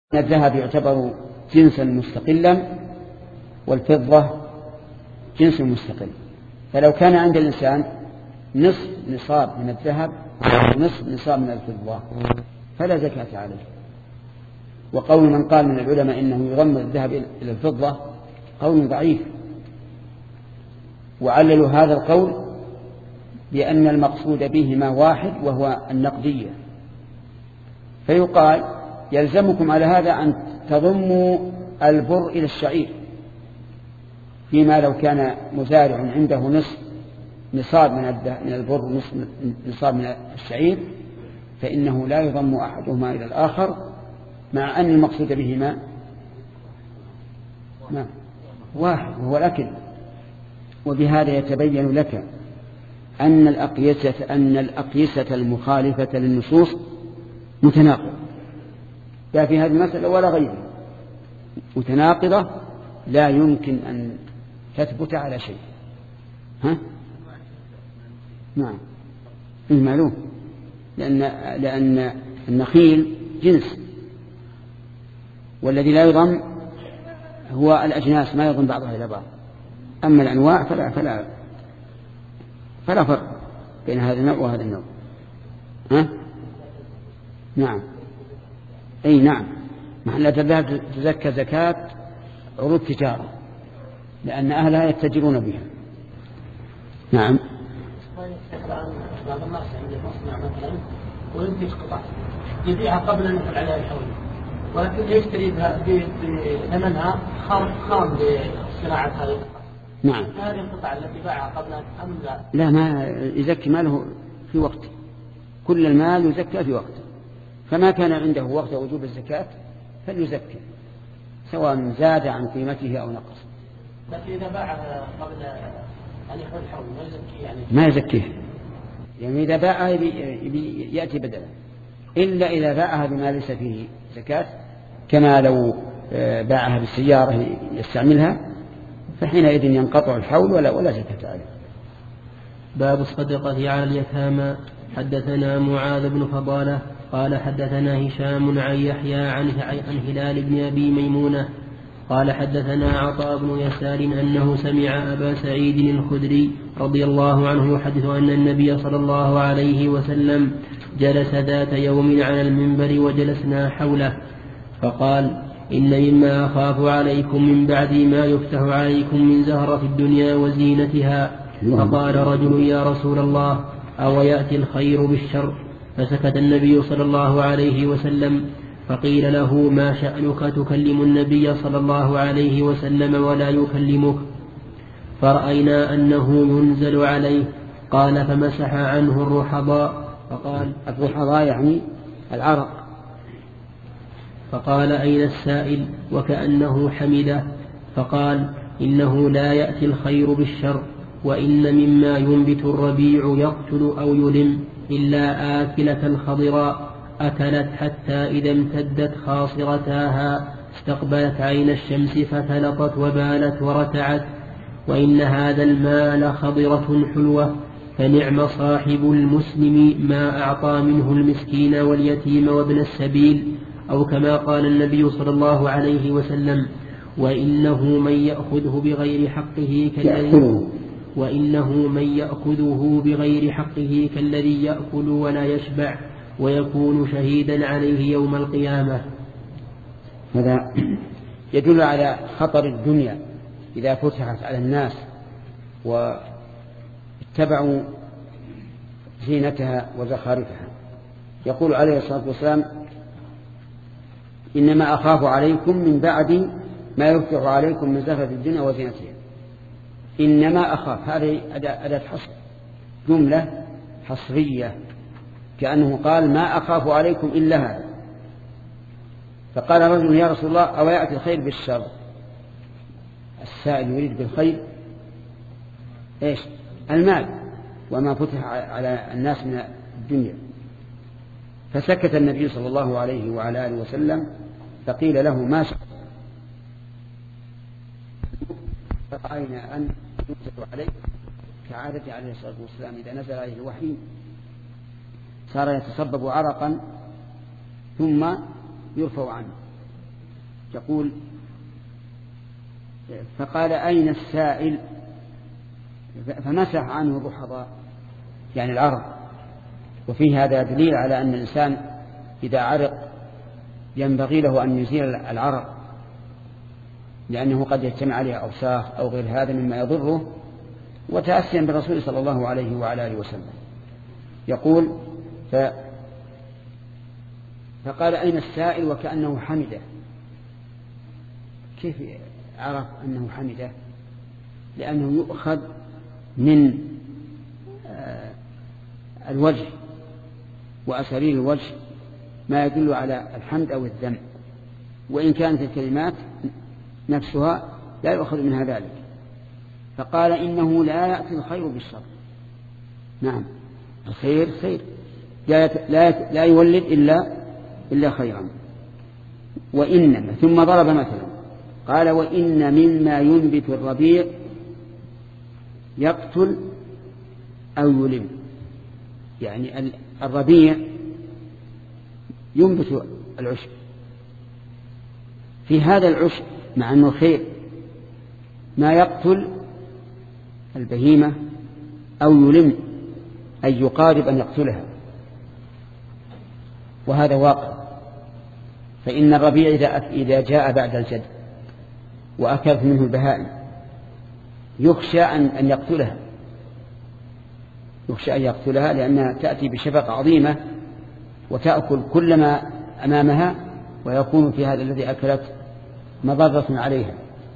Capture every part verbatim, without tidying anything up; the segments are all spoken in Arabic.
الذهب يعتبر جنسا مستقلا والفضة جنس مستقل. فلو كان عند الإنسان نصف نصاب من الذهب ونصف نصاب من الفضة فلا زكاة عليه. وقول من قال من العلماء إنه يضم الذهب إلى الفضة قول ضعيف، وعللوا هذا القول بأن المقصود بهما واحد وهو النقدية، فيقال يلزمكم على هذا أن تضموا البر إلى الشعير، فيما لو كان مزارع عنده نصف نصاب من البر ونصف نصاب من الشعير فإنه لا يضم أحدهما إلى الآخر، مع أن المقصود بهما واحد وهو الأكل. وبهذا يتبين لك أن الأقيسة أن الأقيسة المخالفة للنصوص متناقضة، لا في هذه المسألة ولا غيرها، متناقضة لا يمكن أن تثبت على شيء. ها؟ نعم المعلوم، لأن لأن النخيل جنس، والذي لا يضم هو الأجناس، ما يضم بعضها إلى بعض. أما الأنواع فلا فلا فلا فرق بين هذا النوع وهذا النوع. ها؟ نعم أي نعم، محل الذهب تزكى زكاة عروض تجارة لأن أهلها يتجرون بها. نعم. بعض الناس عنده مصنع مثلا وينتج قطع يبيعها قبل أن يدخل عليها الحول، ولكن يشتري بثمنها خام خام لصناعة هذه القطع. نعم. هذه القطع التي باعها قبل أم لا؟ لا، ما يزكي ماله في وقته، كل المال يزكى في وقته، فما كان عنده وقت وجوب الزكاة فليزكي سواء زاد عن قيمته أو نقص. لكن إذا باعها قبل أن يحول الحول ما يزكي يعني؟ ما يزكيه، يعني إذا باعها يأتي بدلا، إلا إذا باعها بما ليس فيه زكاة، كما لو باعها بالسيارة يستعملها فحينئذ ينقطع الحول ولا ولا زكاة عليه. باب الصدقة على اليتامى. حدثنا معاذ بن فضالة قال حدثنا هشام عن يحيى عن عن هلال بن أبي ميمونة قال حدثنا عطاء بن يسار أنه سمع أبا سعيد الخدري رضي الله عنه يحدث أن النبي صلى الله عليه وسلم جلس ذات يوم على المنبر وجلسنا حوله فقال: إن مما أخاف عليكم من بعد ما يفتح عليكم من زهرة الدنيا وزينتها. فقال رجل: يا رسول الله، أو يأتي الخير بالشر؟ فسكت النبي صلى الله عليه وسلم، فقيل له: ما شأنك تكلم النبي صلى الله عليه وسلم ولا يكلمك؟ فرأينا أنه ينزل عليه. قال: فمسح عنه الرحضاء. فقال: الرحضاء يعني العرق. فقال: أين السائل؟ وكأنه حمده. فقال: إنه لا يأتي الخير بالشر، وإن مما ينبت الربيع يقتل أو يلم إلا آكلة الخضراء أكلت حتى إذا امتدت خاصرتاها استقبلت عين الشمس فتلطت وبالت ورتعت. وإن هذا المال خضرة حلوة، فنعم صاحب المسلم ما أعطى منه المسكين واليتيم وابن السبيل، أو كما قال النبي صلى الله عليه وسلم: وإنه من يأخذه بغير حقه كالذي وإنه من يأخذه بغير حقه كالذي يأكل ولا يشبع ويكون شهيدا عليه يوم القيامة. هذا يدل على خطر الدنيا إذا فتحت على الناس واتبعوا زينتها وزخارفها. يقول عليه الصلاة والسلام: إنما أخاف عليكم من بعد ما يفتح عليكم من زهرة الدنيا وزينتها. إنما أخاف، هذه أداة حصر، جملة حصرية، كأنه قال: ما أخاف عليكم إلا هذا. فقال رجل: يا رسول الله، أو يأتي الخير بالشر؟ السائل يريد بالخير إيش؟ المال وما فتح على الناس من الدنيا. فسكت النبي صلى الله عليه وعلى آله وسلم، فقيل له: ما شاء؟ فرأينا أن ينزل عليه كعادة عليه الصلاة والسلام، إذا نزل عليه الوحي صار يتصبب عرقا ثم يرفع عنه، يقول فقال أين السائل فمسح عنه الرحضاء يعني العرق. وفيه هذا دليل على أن الإنسان إذا عرق ينبغي له أن يزيل العرق، لأنه قد يجتمع عليه أوساخ أو غير هذا مما يضره، وتأسيا بالرسول صلى الله عليه وعلى آله وسلم. يقول ف... فقال أين السائل وكأنه حمده. كيف عرف أنه حمده؟ لأنه يؤخذ من الوجه وأساليب الوجه ما يدل على الحمد أو الذم، وإن كانت الكلمات نفسها لا يؤخذ منها ذلك. فقال إنه لا يأتي الخير بالشر. نعم الخير خير لا لا يولد إلا إلا خيرا. وإنما ثم ضرب مثلا قال وإن مما ينبت الربيع يقتل أو يلم. يعني الربيع ينبت العشب، في هذا العشب مع أنه خير ما يقتل البهيمة أو يلم أي يقارب أن يقتلها، وهذا واقع. فإن الربيع إذا جاء بعد الجد وأكلت منه البهائم يخشى أن يقتلها يخشى أن يقتلها لأنها تأتي بشفقة عظيمة وتأكل كل ما أمامها، ويكون في هذا الذي أكلت مضرة عليها.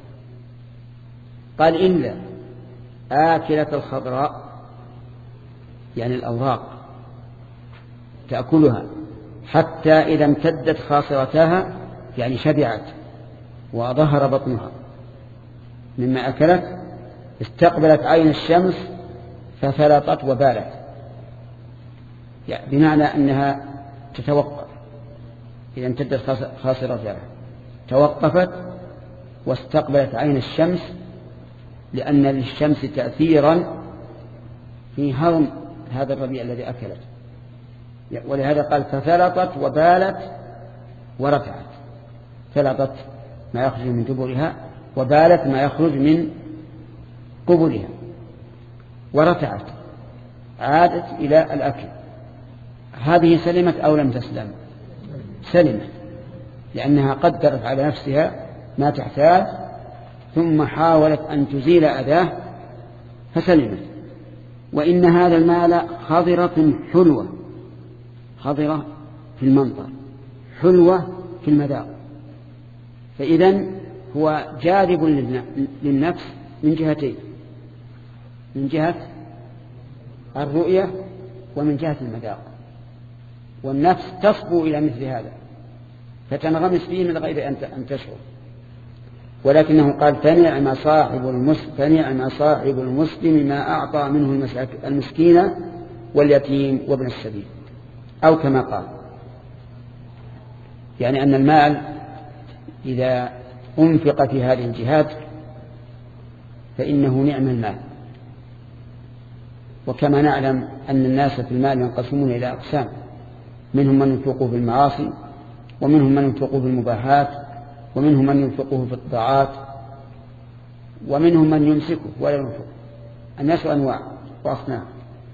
قال إلا آكلة الخضراء يعني الأوراق تأكلها حتى إذا امتدت خاصرتها يعني شبعت وظهر بطنها مما أكلت استقبلت عين الشمس ففلطت وبالت، يعني بمعنى أنها تتوقف. إذا امتدت خاصرتها توقفت واستقبلت عين الشمس، لأن للشمس تأثيرا في هضم هذا الربيع الذي أكلت. ولهذا قال ففلطت وبالت ورفعت. فلطت ما يخرج من دبرها وبالت ما يخرج من قبلها ورفعت عادت إلى الأكل. هذه سلمت أو لم تسلم؟ سلمت، لأنها قدرت على نفسها ما تحتاج ثم حاولت أن تزيل أذاه فسلمت. وإن هذا المال خضرة حلوة، خضرة في المنظر حلوة في المذاق، فإذن هو جاذب للنفس من جهتين، من جهة الرؤية ومن جهة المذاق، والنفس تصبو إلى مثل هذا فتنغمس فيه من غير أن تشعر. ولكنه قال فنعم صاحب المسلم فنعم صاحب المسلم ما أعطى منه المسكين واليتيم وابن السبيل، أو كما قال، يعني أن المال إذا أنفق في هذه الجهات فإنه نعم المال. وكما نعلم أن الناس في المال ينقسمون إلى أقسام، منهم من ينفقه في المعاصي، ومنهم من ينفقه في المباحات، ومنهم من ينفقه في الطاعات، ومنهم من يمسكه ولا ينفقه. الناس أنواع وأصناف.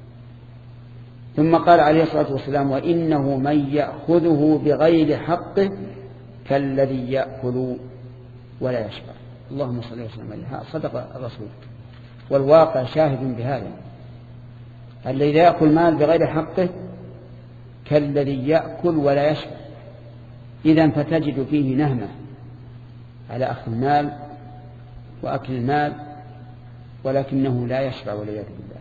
ثم قال عليه الصلاة والسلام وإنه من يأخذه بغير حقه كالذي يأكل ولا يشبع. اللهم صل وسلم عليه. صدق الرسول، والواقع شاهد بهذا. الذي يأكل مال بغير حقه كالذي يأكل ولا يشبع. إذن فتجد فيه نهمة على أخذ المال وأكل المال، ولكنه لا يشبع والعياذ بالله.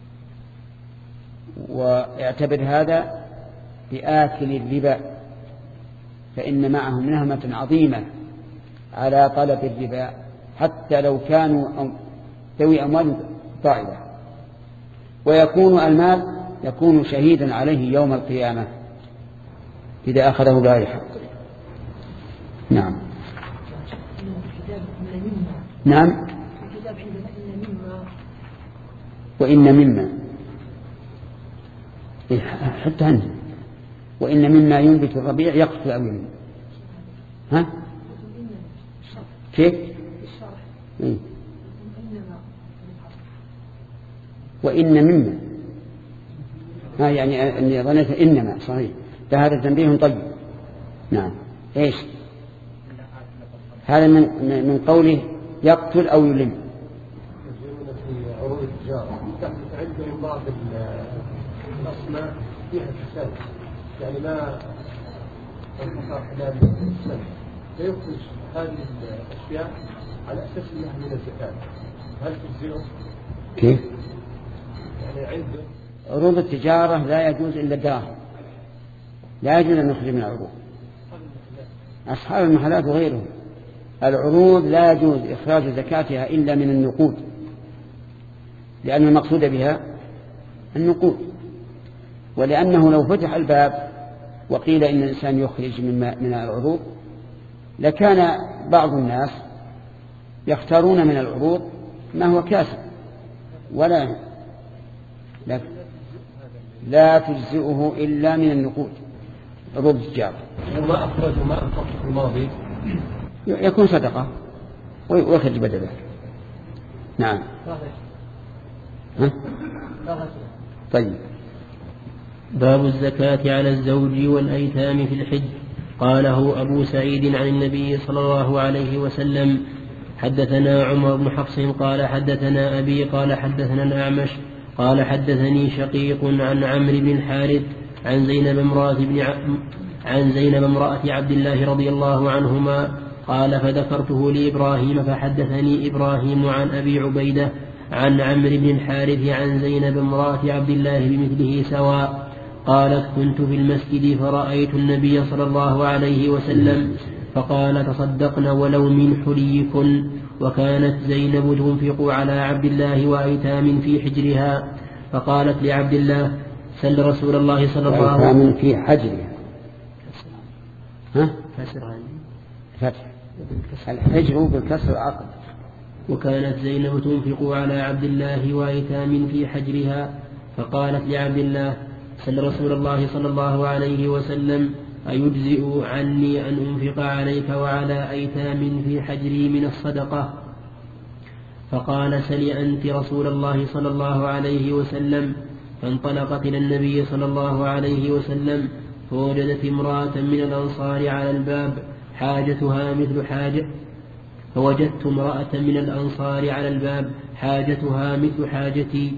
ويعتبر هذا بآكل الربا، فإن معهم نهمة عظيمة على طلب الربا حتى لو كانوا ذوي أموال طائلة. ويكون المال يكون شهيدا عليه يوم القيامة إذا أخذه بغير حق. نعم نعم وإن مما حتى عنه وإن مما ينبت الربيع يقتل أو ينبت. ها كيف؟ مم. وإن مما ما يعني أني ظنيت إنما صحيح، فهذا تنبيه طيب. نعم. إيش هذا؟ من من قوله يقتل أو يلم. في عروض التجارة عندهم بعض الأصناف فيها فساد، يعني ما انقطع خلال السنة، فيخرج هذه الأشياء على أساس أنها من الزكاة، هل تجزئه؟ كيف؟ يعني عنده عروض التجارة لا يجوز إلا الدراهم، لا يجوز أن نخرج من العروض. أصحاب المحلات وغيرهم العروض لا يجوز إخراج زكاتها إلا من النقود، لأن المقصود بها النقود، ولأنه لو فتح الباب وقيل إن الإنسان يخرج من العروض لكان بعض الناس يختارون من العروض ما هو كاسب ولا لا, لا تجزئه إلا من النقود عروض التجارة. وما أخرج وما أنفق في الماضي يكون صدقة ويخرج بدله. نعم. ها؟ طيب. باب الزكاة على الزوج والأيتام في الحج. قاله أبو سعيد عن النبي صلى الله عليه وسلم. حدثنا عمر بن حفص قال حدثنا أبي قال حدثنا الأعمش قال حدثني شقيق عن عمرو بن الحارث عن زينب امرأة بن ع... عن زينب امرأة عبد الله رضي الله عنهما قال فذكرته لإبراهيم فحدثني إبراهيم عن أبي عبيدة عن عمرو بن الحارث عن زينب امرأة عبد الله بمثله سواء. قالت كنت في المسجد فرأيت النبي صلى الله عليه وسلم فقال تصدقن ولو من حليكن. وكانت زينب تنفق على عبد الله وأيتام في حجرها فقالت لعبد الله سل رسول الله صلى الله عليه وسلم في حجرها. ها؟ فتح الحجر بالكسر عقد. وكانت زينب تنفق على عبد الله وأيتام في حجرها فقالت لعبد الله سل رسول الله صلى الله عليه وسلم أيجزئ عني أن أنفق عليك وعلى أيتام في حجري من الصدقة؟ فقال سل أنت رسول الله صلى الله عليه وسلم. فانطلقت إلى النبي صلى الله عليه وسلم فوجدت امرأة من الأنصار على الباب حاجتها مثل حاجة فوجدت امرأة من الأنصار على الباب حاجتها مثل حاجتي.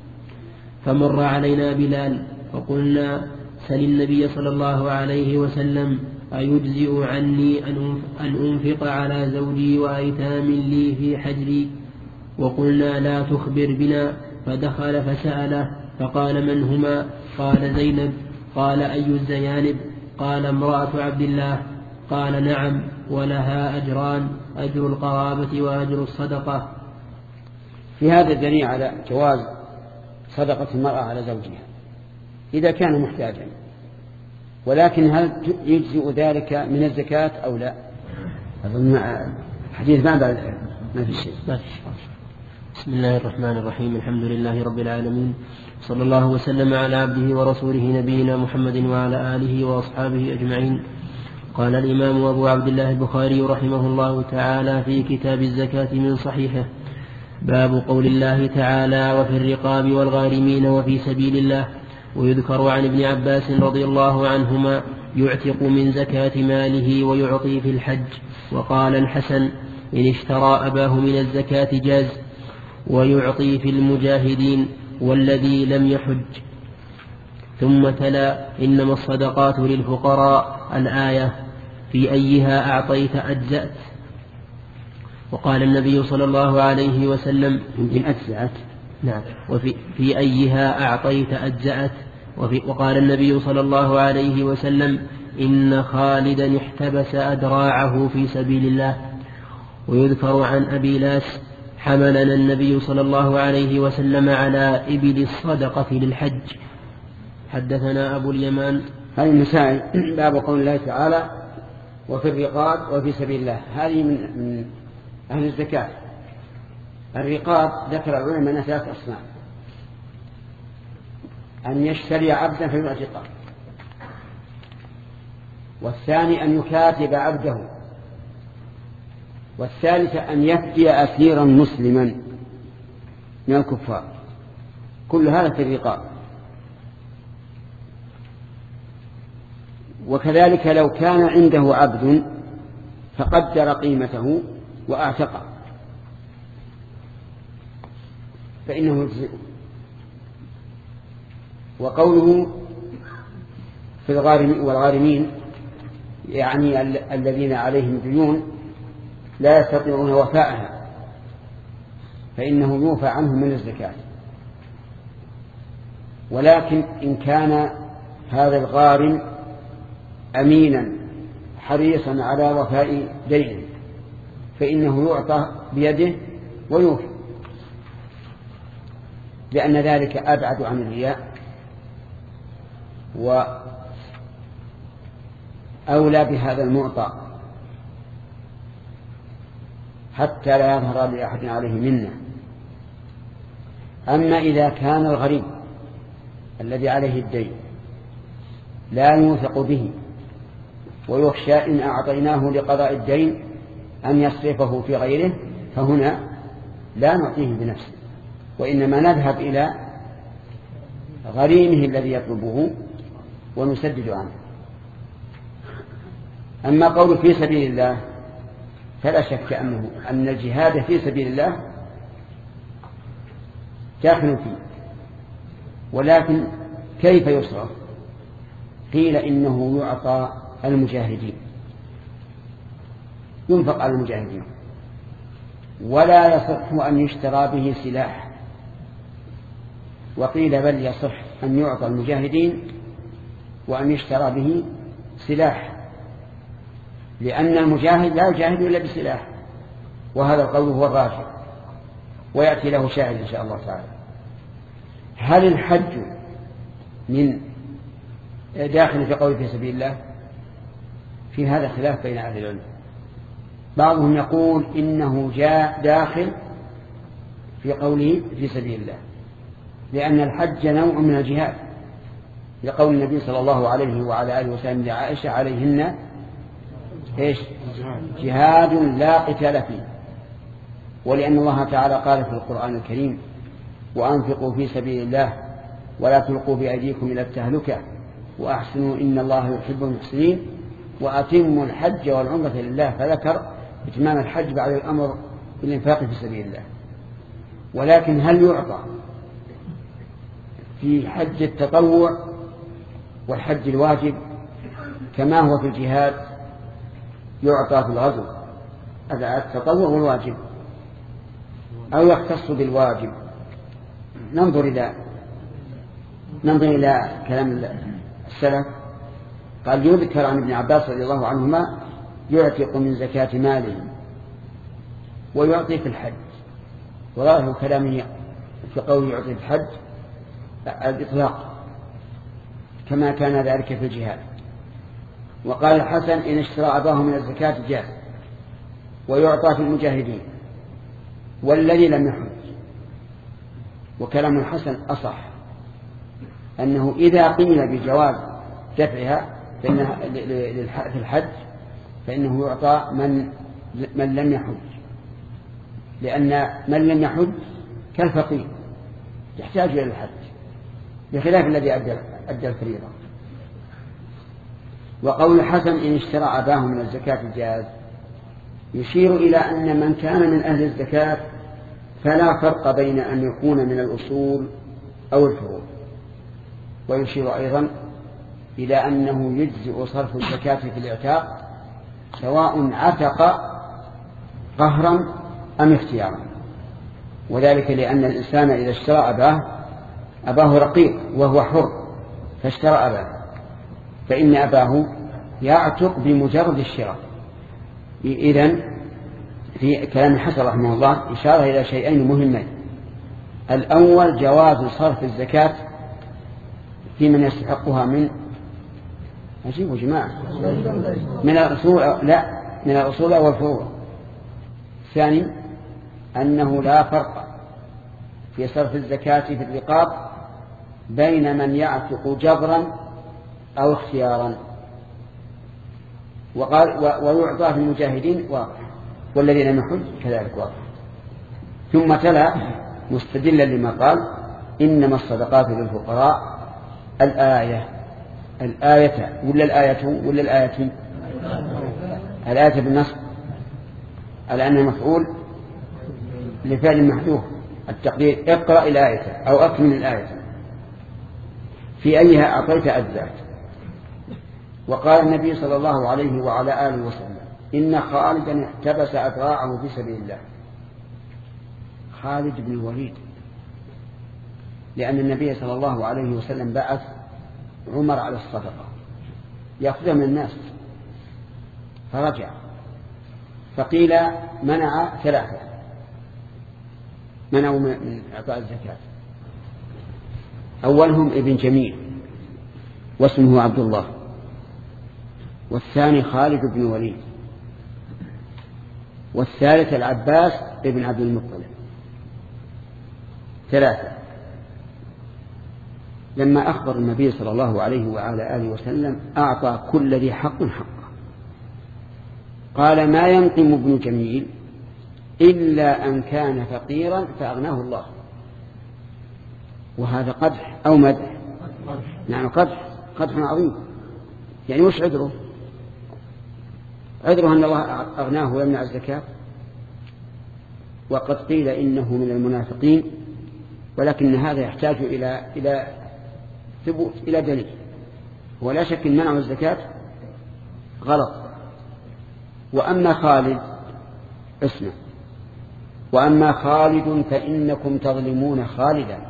فمر علينا بلال فقلنا سل النبي صلى الله عليه وسلم أيجزئ عني أن أنفق على زوجي وأيتام لي في حجري؟ وقلنا لا تخبر بنا. فدخل فسأله فقال من هما؟ قال زينب. قال أي الزيانب؟ قال امرأة عبد الله. قال نعم ولها أجران أجر القرابة وأجر الصدقة. في هذا الدليل على جواز صدقة المرأة على زوجها إذا كان محتاجا، ولكن هل يجزئ ذلك من الزكاة أو لا؟ أظن حديث ما بعد ما في شيء. بسم الله الرحمن الرحيم. الحمد لله رب العالمين، صلى الله وسلم على عبده ورسوله نبينا محمد وعلى آله وأصحابه أجمعين. قال الإمام أبو عبد الله البخاري رحمه الله تعالى في كتاب الزكاة من صحيحه: باب قول الله تعالى: وفي الرقاب والغارمين وفي سبيل الله. ويذكر عن ابن عباس رضي الله عنهما: يعتق من زكاة ماله ويعطي في الحج. وقال الحسن: إن اشترى أباه من الزكاة جاز. ويعطي في المجاهدين والذي لم يحج. ثم تلا: إنما الصدقات للفقراء الآية: في أيها أعطيت أجزأت. وقال النبي صلى الله عليه وسلم: إن أجزأت. نعم. وفي في أيها أعطيت أجزأت. وفي وقال النبي صلى الله عليه وسلم: إن خالدا احتبس أدراعه في سبيل الله. ويذكر عن أبي لاس: حملنا النبي صلى الله عليه وسلم على إبل الصدقة للحج. حدثنا أبو اليمان. هذه المسائل باب قول الله تعالى: وفي الرقاب وفي سبيل الله. هذه من, من أهل الزكاة. الرقاب ذكر العلماء أنها ثلاث أصناف: أن يشتري عبدا فيعتقه، والثاني أن يكاتب عبده والثالثة أن يفدي أسيرا مسلما من الكفار. كل هذا في الرقاب. وكذلك لو كان عنده عبد فقدر قيمته وأعتقه فإنه يجزئه. وقوله في الغارمين والغارمين يعني الذين عليهم ديون لا يستطيعون وفاءها فإنه يوفى عنهم من الزكاة. ولكن إن كان هذا الغارم أمينا حريصا على وفاء دينه فإنه يعطى بيده ويوفى، لأن ذلك أبعد عن الرياء وأولى بهذا المعطى حتى لا يظهر لأحد عليه منه. أما إذا كان الغريب الذي عليه الدين لا يوثق به ويخشى إن أعطيناه لقضاء الدين أن يصرفه في غيره فهنا لا نعطيه بنفسه، وإنما نذهب إلى غريمه الذي يطلبه ونسدد عنه. أما قول في سبيل الله فلا شك أنه أن الجهاد في سبيل الله داخل فيه، ولكن كيف يصرف؟ قيل إنه يعطى المجاهدين، ينفق على المجاهدين، ولا يصح أن يشترى به سلاح. وقيل بل يصح أن يعطى المجاهدين وأن يشترى به سلاح، لأن المجاهد لا يجاهد إلا بسلاح، وهذا القول هو الراجح ويأتي له شاهد إن شاء الله تعالى. هل الحج من داخل في قول في سبيل الله؟ في هذا خلاف بين أهل العلم. بعضهم يقول إنه جاء داخل في قوله في سبيل الله، لأن الحج نوع من الجهاد، لقول النبي صلى الله عليه وعلى آله وسلم لعائشة عليهن إيش؟ جهاد لا قتال فيه. ولأن الله تعالى قال في القرآن الكريم وأنفقوا في سبيل الله ولا تلقوا بأيديكم إلى التهلكة وأحسنوا إن الله يحب المحسنين وأتموا الحج والعمرة لله، فذكر إتمام الحج بعد الأمر بالإنفاق في سبيل الله. ولكن هل يعطى في حج التطوع والحج الواجب كما هو في الجهاد يعطى في الغزو التطوع والواجب، أو يختص بالواجب؟ ننظر إلى ننظر إلى كلام السلف. قال يذكر عن ابن عباس رضي الله عنهما يعتق من زكاة ماله ويعطي في الحج، وظاهر كلامه في قوله يعطي في الحج الإطلاق كما كان ذلك في الجهاد. وقال الحسن إن اشترى أباه من الزكاة جاز ويعطى في المجاهدين والذي لم يحج. وكلام الحسن أصح، أنه إذا قيل بجواز دفعها في الحج فإنه يعطى من من لم يحج، لأن من لم يحج كالفقير يحتاج إلى الحج بخلاف الذي أدى الفريضة. وقول الحسن إن اشترى أباه من الزكاة جاز يشير إلى أن من كان من أهل الزكاة فلا فرق بين أن يكون من الأصول أو الفروض. ويشير أيضا إلى أنه يجزئ صرف الزكاة في الإعتاق سواء عتق قهرا أم اختيارا، وذلك لأن الإنسان إذا اشترى أباه أباه رقيق وهو حر فاشترى أباه فإن أباه يعتق بمجرد الشراء. إذن في كلام الحسن رحمه الله إشارة إلى شيئين مهمين: الأول جواز صرف الزكاة في من يستحقها من أجيبوا جماعة من الأصول لا من الأصول والفروع. الثاني أنه لا فرق في صرف الزكاة في الرقاب بين من يعتق جبرا أو اختيارا. وقال ويعطى في المجاهدين واضح. والذي لم يحج كذلك واضح. ثم تلا مستدلا لما قال إنما الصدقات للفقراء الآية. الآية ولا الآية ولا الآية الآية بالنصب على أنه مفعول لفعل محذوف، التقدير اقرأ الآية أو أكمل الآية في أيها أعطيت أجزأت. وقال النبي صلى الله عليه وعلى آله وسلم إن خالدا احتبس أذراعه في سبيل الله. خالد بن الوليد، لأن النبي صلى الله عليه وسلم بعث عمر على الصدقة يأخذها من الناس فرجع، فقيل منع ثلاثة، منعوا من إعطاء الزكاة. أولهم ابن جميل واسمه عبد الله، والثاني خالد بن الوليد، والثالث العباس ابن عبد المطلب. ثلاثة. لما أخبر النبي صلى الله عليه وعلى آله وسلم أعطى كل ذي حق حقه. قال ما ينقم ابن جميل إلا أن كان فقيرا فأغناه الله. وهذا قدح أو مدح؟ نعم قدح، قدح عظيم. يعني وش عذره؟ عذره أن الله أغناه ويمنع الزكاة. وقد قيل إنه من المنافقين، ولكن هذا يحتاج إلى إلى ثبوت، إلى دليل. ولا شك أن منع الزكاة غلط. وأما خالد اسمه، وأما خالد فإنكم تظلمون خالدا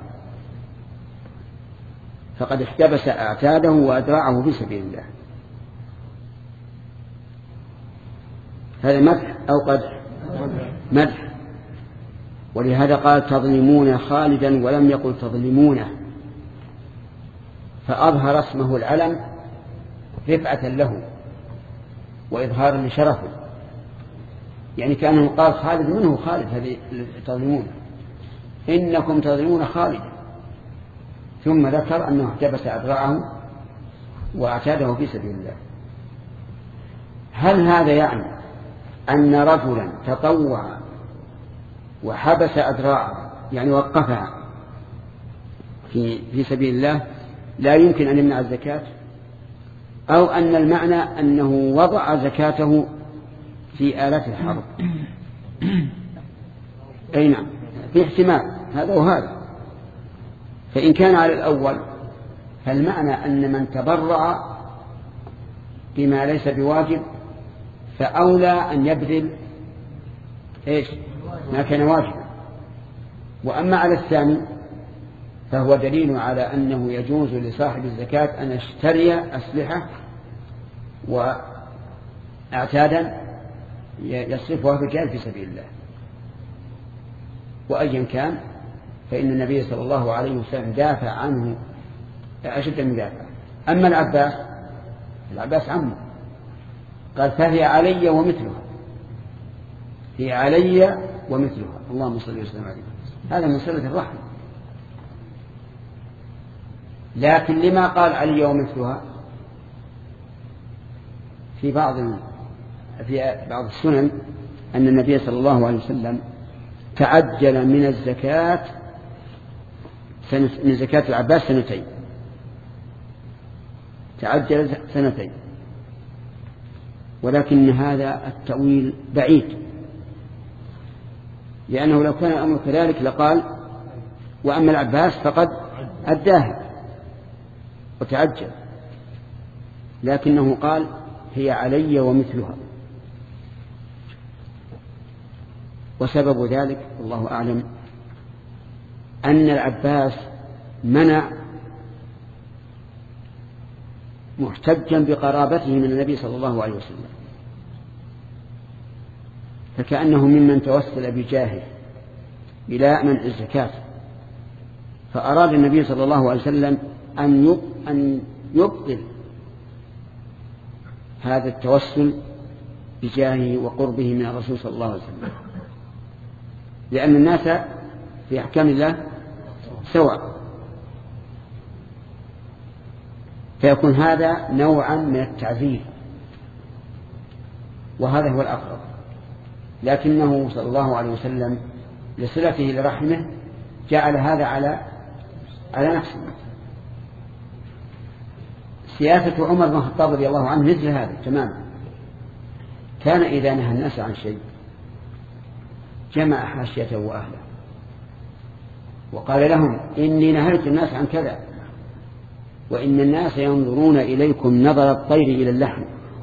فقد احتبس أعتاده وأدراعه في سبيل الله. هذا مدح أو قدح؟ مدح. ولهذا قال تظلمون خالدا ولم يقل تظلمونه، فأظهر اسمه العلم رفعة له وإظهارا لشرفه، يعني كأنه قال خالد منه خالد هذه تظلمون، إنكم تظلمون خالد. ثم ذكر أنه احتبس أذراعه واعتاده في سبيل الله. هل هذا يعني أن رجلا تطوع وحبس أذراعه يعني وقفها في في سبيل الله لا يمكن أن يمنع الزكاة، أو أن المعنى أنه وضع زكاته في آلات الحرب؟ أي نعم، في احتمال هذا وهذا. فإن كان على الأول فالمعنى أن من تبرع بما ليس بواجب فأولى أن يبذل إيش ما كان واجبا. وأما على الثاني فهو دليل على أنه يجوز لصاحب الزكاة أن يشتري أسلحة وأعتادا يصرفها في الجهاد في سبيل الله. وأيا كان فإن النبي صلى الله عليه وسلم دافع عنه أشد المدافع. أما العباس العباس عمه قال فهي علي ومثلها، هي علي ومثلها، اللهم صل وسلم عليه. هذا من صلة الرحم. لكن لما قال علي ومثلها؟ في بعض في بعض السنن أن النبي صلى الله عليه وسلم تعجل من الزكاة من زكاة العباس سنتين، تعجل سنتين. ولكن هذا التأويل بعيد، لأنه لو كان الأمر كذلك لقال وأما العباس فقد أداها وتعجل، لكنه قال هي علي ومثلها. وسبب ذلك والله أعلم أن العباس منع محتجا بقرابته من النبي صلى الله عليه وسلم، فكأنه ممن توسل بجاهه إلى منع الزكاة. فأراد النبي صلى الله عليه وسلم أن يبطل هذا التوسل بجاهه وقربه من الرسول صلى الله عليه وسلم، لأن الناس في أحكام الله سواء، فيكون هذا نوعا من التعزيز، وهذا هو الأقرب. لكنه صلى الله عليه وسلم لصلته لرحمه جعل هذا على على نفسه. سياسة عمر بن الخطاب رضي الله عنه مثل هذا تماما، كان إذا نهى الناس عن شيء جمع حاشيته وأهله وقال لهم إني نهيت الناس عن كذا، وإن الناس ينظرون إليكم نظر الطير إلى اللحم،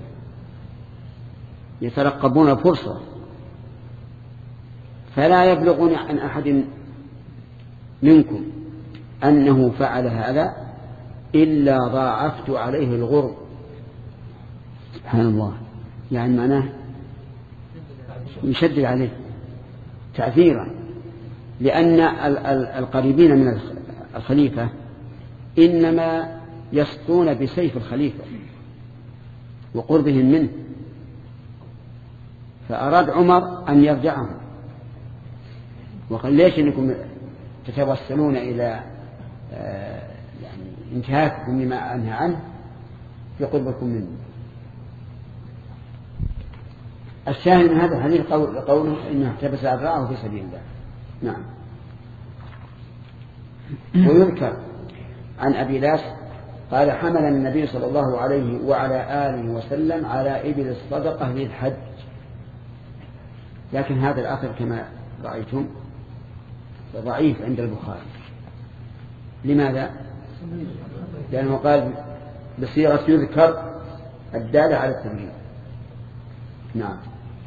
يترقبون الفرصة، فلا يبلغون عن أحد منكم أنه فعل هذا إلا ضاعفت عليه الغرب. سبحان الله، يعني معناه يشدد عليه تعذيرا، لأن القريبين من الخليفة إنما يسطون بسيف الخليفة وقربهم منه، فأراد عمر أن يرجعهم وقال ليش أنكم تتوسلون إلى يعني انتهاككم لما أنهى عنه في قربكم منه. الشاهد من هذا الحديث قوله إنه احتبس أدراعه في سبيل الله. نعم. ويذكر عن أبي لاس قال حمل النبي صلى الله عليه وعلى آله وسلم على إبل الصدقة للحج، لكن هذا الأثر كما رأيتم ضعيف عند البخاري. لماذا؟ لأنه قال بصيغة يذكر الدالة على التمرين. نعم.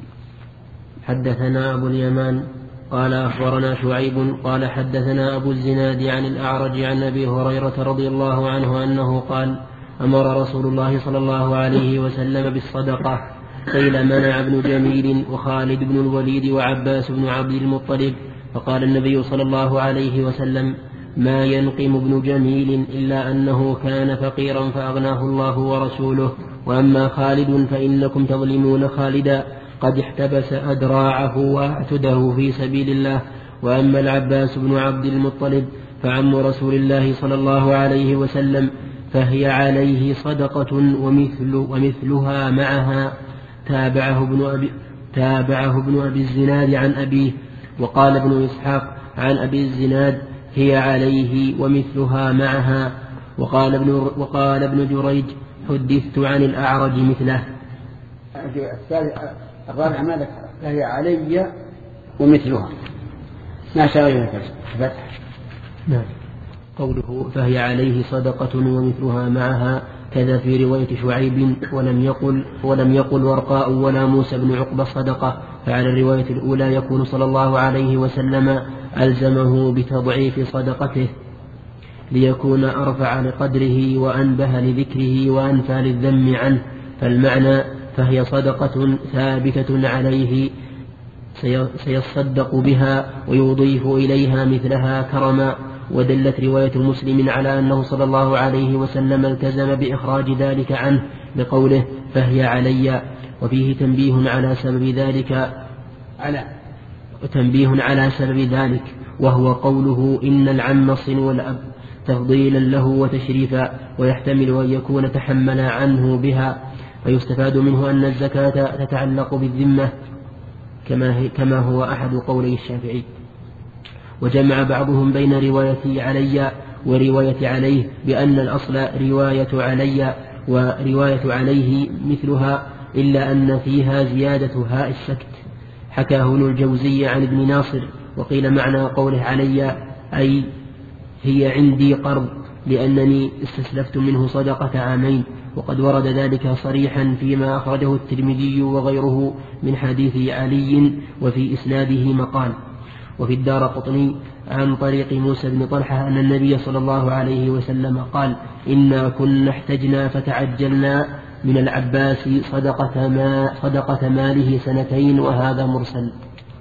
حدثنا أبو اليمان قال أخبرنا شعيب قال حدثنا أبو الزناد عن الأعرج عن أبي هريرة رضي الله عنه أنه قال أمر رسول الله صلى الله عليه وسلم بالصدقة، قيل منع ابن جميل وخالد بن الوليد وعباس بن عبد المطلب، فقال النبي صلى الله عليه وسلم ما ينقم ابن جميل إلا أنه كان فقيرا فأغناه الله ورسوله، وأما خالد فإنكم تظلمون خالدا قد احتبس أدراعه واعتده في سبيل الله، وأما العباس بن عبد المطلب فعم رسول الله صلى الله عليه وسلم فهي عليه صدقة ومثل ومثلها معها. تابعه ابن أبي, تابعه ابن أبي الزناد عن أبيه، وقال ابن إسحاق عن أبي الزناد هي عليه ومثلها معها. وقال ابن, وقال ابن جريج حدثت عن الأعرج مثله. الرابع ما ذكر فهي علي ومثلها ما شغله فتح. نعم. قوله فهي عليه صدقة ومثلها معها كذا في رواية شعيب، ولم يقل ولم يقل ورقاء ولا موسى بن عقبة صدقة، فعلى الرواية الأولى يكون صلى الله عليه وسلم ألزمه بتضعيف صدقته ليكون أرفع لقدره وأنبه لذكره وأنفى للذم عنه، فالمعنى فهي صدقة ثابتة عليه سيصدق بها ويضيف إليها مثلها كرما. ودلت رواية مسلم على أنه صلى الله عليه وسلم التزم بإخراج ذلك عنه بقوله فهي علي، وفيه تنبيه على سبب ذلك على تنبيه على سبب ذلك وهو قوله إن العم صنو الأب تفضيلا له وتشريفا، ويحتمل أن يكون تحمل عنه بها، فيستفاد منه أن الزكاة تتعلق بالذمة كما, كما هو أحد قولي الشافعي. وجمع بعضهم بين رواية علي ورواية عليه بأن الأصل رواية علي ورواية عليه مثلها، إلا أن فيها زيادة هاء السكت، حكاه ابن الجوزي عن ابن ناصر. وقيل معنى قوله علي أي هي عندي قرض لأنني استسلفت منه صدقة عامين، وقد ورد ذلك صريحا فيما أخرجه الترمذي وغيره من حديث علي وفي إسناده مقال. وفي الدارقطني عن طريق موسى بن طلحة أن النبي صلى الله عليه وسلم قال إنا كنا احتجنا فتعجلنا من العباس صدقة, ما صدقة ماله سنتين، وهذا مرسل.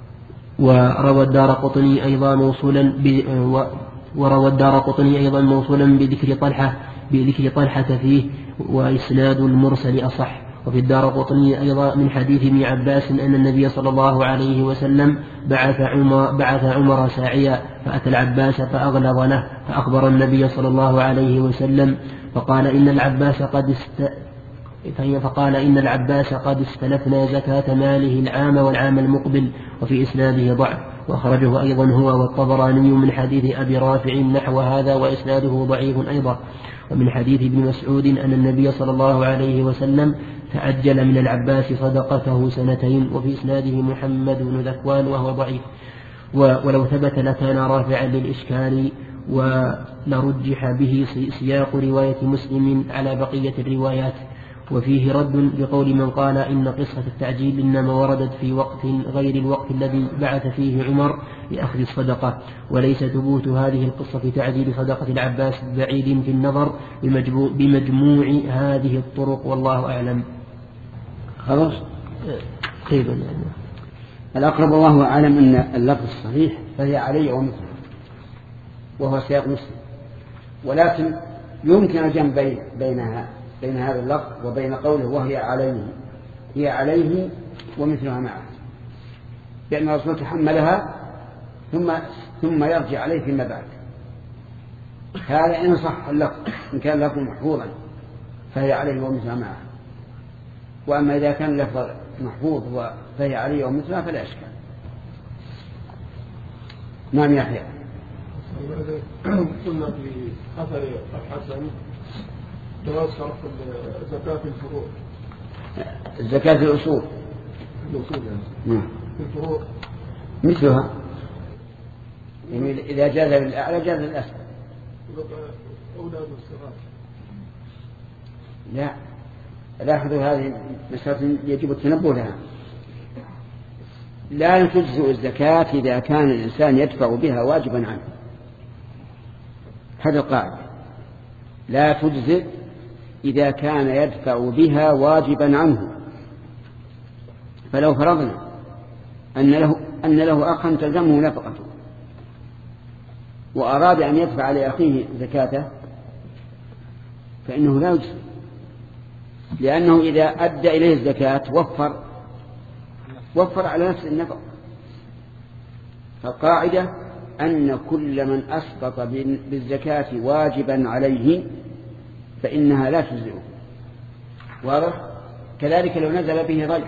وروى الدارقطني أيضا موصولا وروى الدارقطني أيضا موصولا بذكر طلحة بذكر طلحة فيه، وإسناد المرسل أصح. وفي الدارقطني أيضا من حديث ابن عباس أن النبي صلى الله عليه وسلم بعث عمر, بعث عمر ساعيا فأتى العباس فأغلظ له، فأخبر النبي صلى الله عليه وسلم فقال إن العباس قد, است فقال إن العباس قد استلفنا زكاة ماله العام والعام المقبل، وفي إسناده ضعف، وأخرجه أيضا هو والطبراني من حديث أبي رافع نحو هذا وإسناده ضعيف أيضا. ومن حديث ابن مسعود أن النبي صلى الله عليه وسلم تعجل من العباس صدقته سنتين، وفي إسناده محمد بن ذكوان وهو ضعيف، ولو ثبت لكان رافعا للإشكال ولرجح به سياق رواية مسلم على بقية الروايات. وفيه رد بقول من قال إن قصة التعجيل إنما وردت في وقت غير الوقت الذي بعث فيه عمر لأخذ الصدقة، وليس ثبوت هذه القصة في تعجيل صدقة العباس بعيد في النظر بمجموع هذه الطرق، والله أعلم. خلاص تقريبا يعني. الأقرب والله أعلم أن اللفظ الصحيح فهي علي ومثله، وهو سياق مسلم، ولكن يمكن الجمع بين بينها بين هذا اللفظ وبين قوله وهي عليه، هي عليه ومثلها معه، لأن الرسول تحملها ثم ثم يرجع عليه فيما بعد. هذا إن صح اللفظ، إن كان اللفظ محفوظا فهي عليه ومثلها معه، وأما إذا كان اللفظ محفوظ فهي عليه ومثلها فلا إشكال. نعم يحيى. قلنا في أثر الحسن جواز صرف زكاة الفروع، الزكاة الأصول الأصول يعني الفروع مثلها، يعني إذا جاز للأعلى جاز للأسفل. أولاد الصغار لا، لاحظوا هذه مسألة يجب التنبه لها. لا تجزئ الزكاة إذا كان الإنسان يدفع بها واجبا عنه، هذا القاعدة. لا تجزئ إذا كان يدفع بها واجبا عنه. فلو فرضنا أن له, أن له أخا تلزمه نفقته وأراد أن يدفع لأخيه زكاته فإنه لا يجزئ، لأنه إذا أدى إليه الزكاة وفر وفر على نفس النفقة. فالقاعدة أن كل من أسقط بالزكاة واجبا عليه فإنها لا تجزئه. واضح؟ كذلك لو نزل به ضيف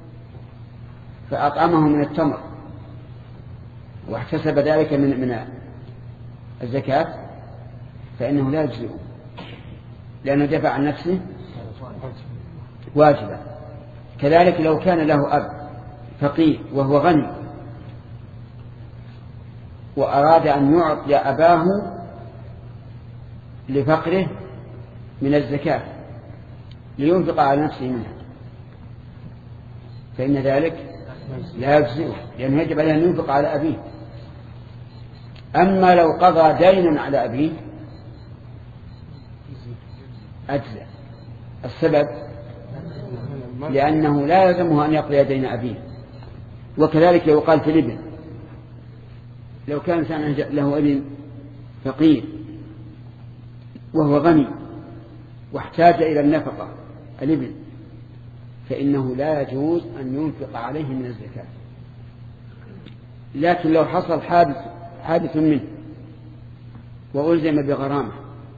فأطعمه من التمر واحتسب ذلك من من الزكاة فإنه لا يجزئه، لأنه دفع عن نفسه واجبا. كذلك لو كان له أب فقير وهو غني وأراد أن يعطي أباه لفقره من الزكاة لينفق على نفسه منها فإن ذلك لا يجزئه، لأنه يجب عليه أن ينفق على أبيه. أما لو قضى دينا على أبيه أجزأ. السبب لأنه لا يلزمه أن يقضي دين أبيه. وكذلك لو قال في الابن، لو كان إنسان له ابن فقير وهو غني واحتاج إلى النفقة الابن فإنه لا يجوز أن ينفق عليه من الزكاة. لكن لو حصل حادث حادث منه وألزم بغرامة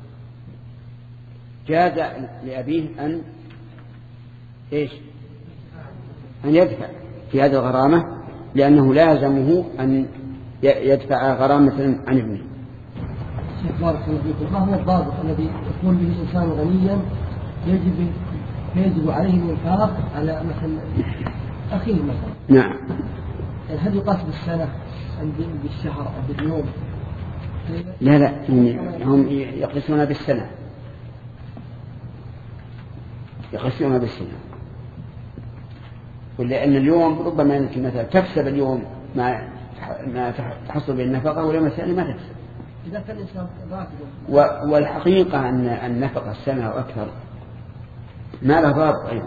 جاز لأبيه أن إيش أن يدفع في هذه الغرامة، لأنه لازمه أن يدفع غرامة عن ابنه. شيخ بارك الله فيكم، ما هو الضابط الذي يكون به الإنسان غنيا يجب يجب عليه الإنفاق على مثلا أخيه مثلا؟ نعم. هل يقاس بالسنة أم بالشهر أم باليوم؟ لا لا، هم يقيسون بالسنة، يقيسون بالسنة. ولأن اليوم ربما يمكن مثلا تكسب اليوم ما ما تحصل بالنفقة واليوم الثاني ما تكسب. إذا كان الإنسان والحقيقة أن النفقة السنة وأكثر ما له ضابط أيضا،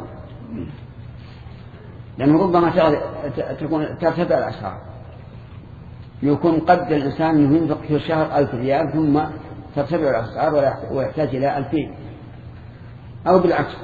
لأنه ربما تكون ترتفع الأسعار. يكون قد الإنسان ينفق في الشهر ألف ريال ثم ترتفع الأسعار ويحتاج إلى ألفين أو بالعكس.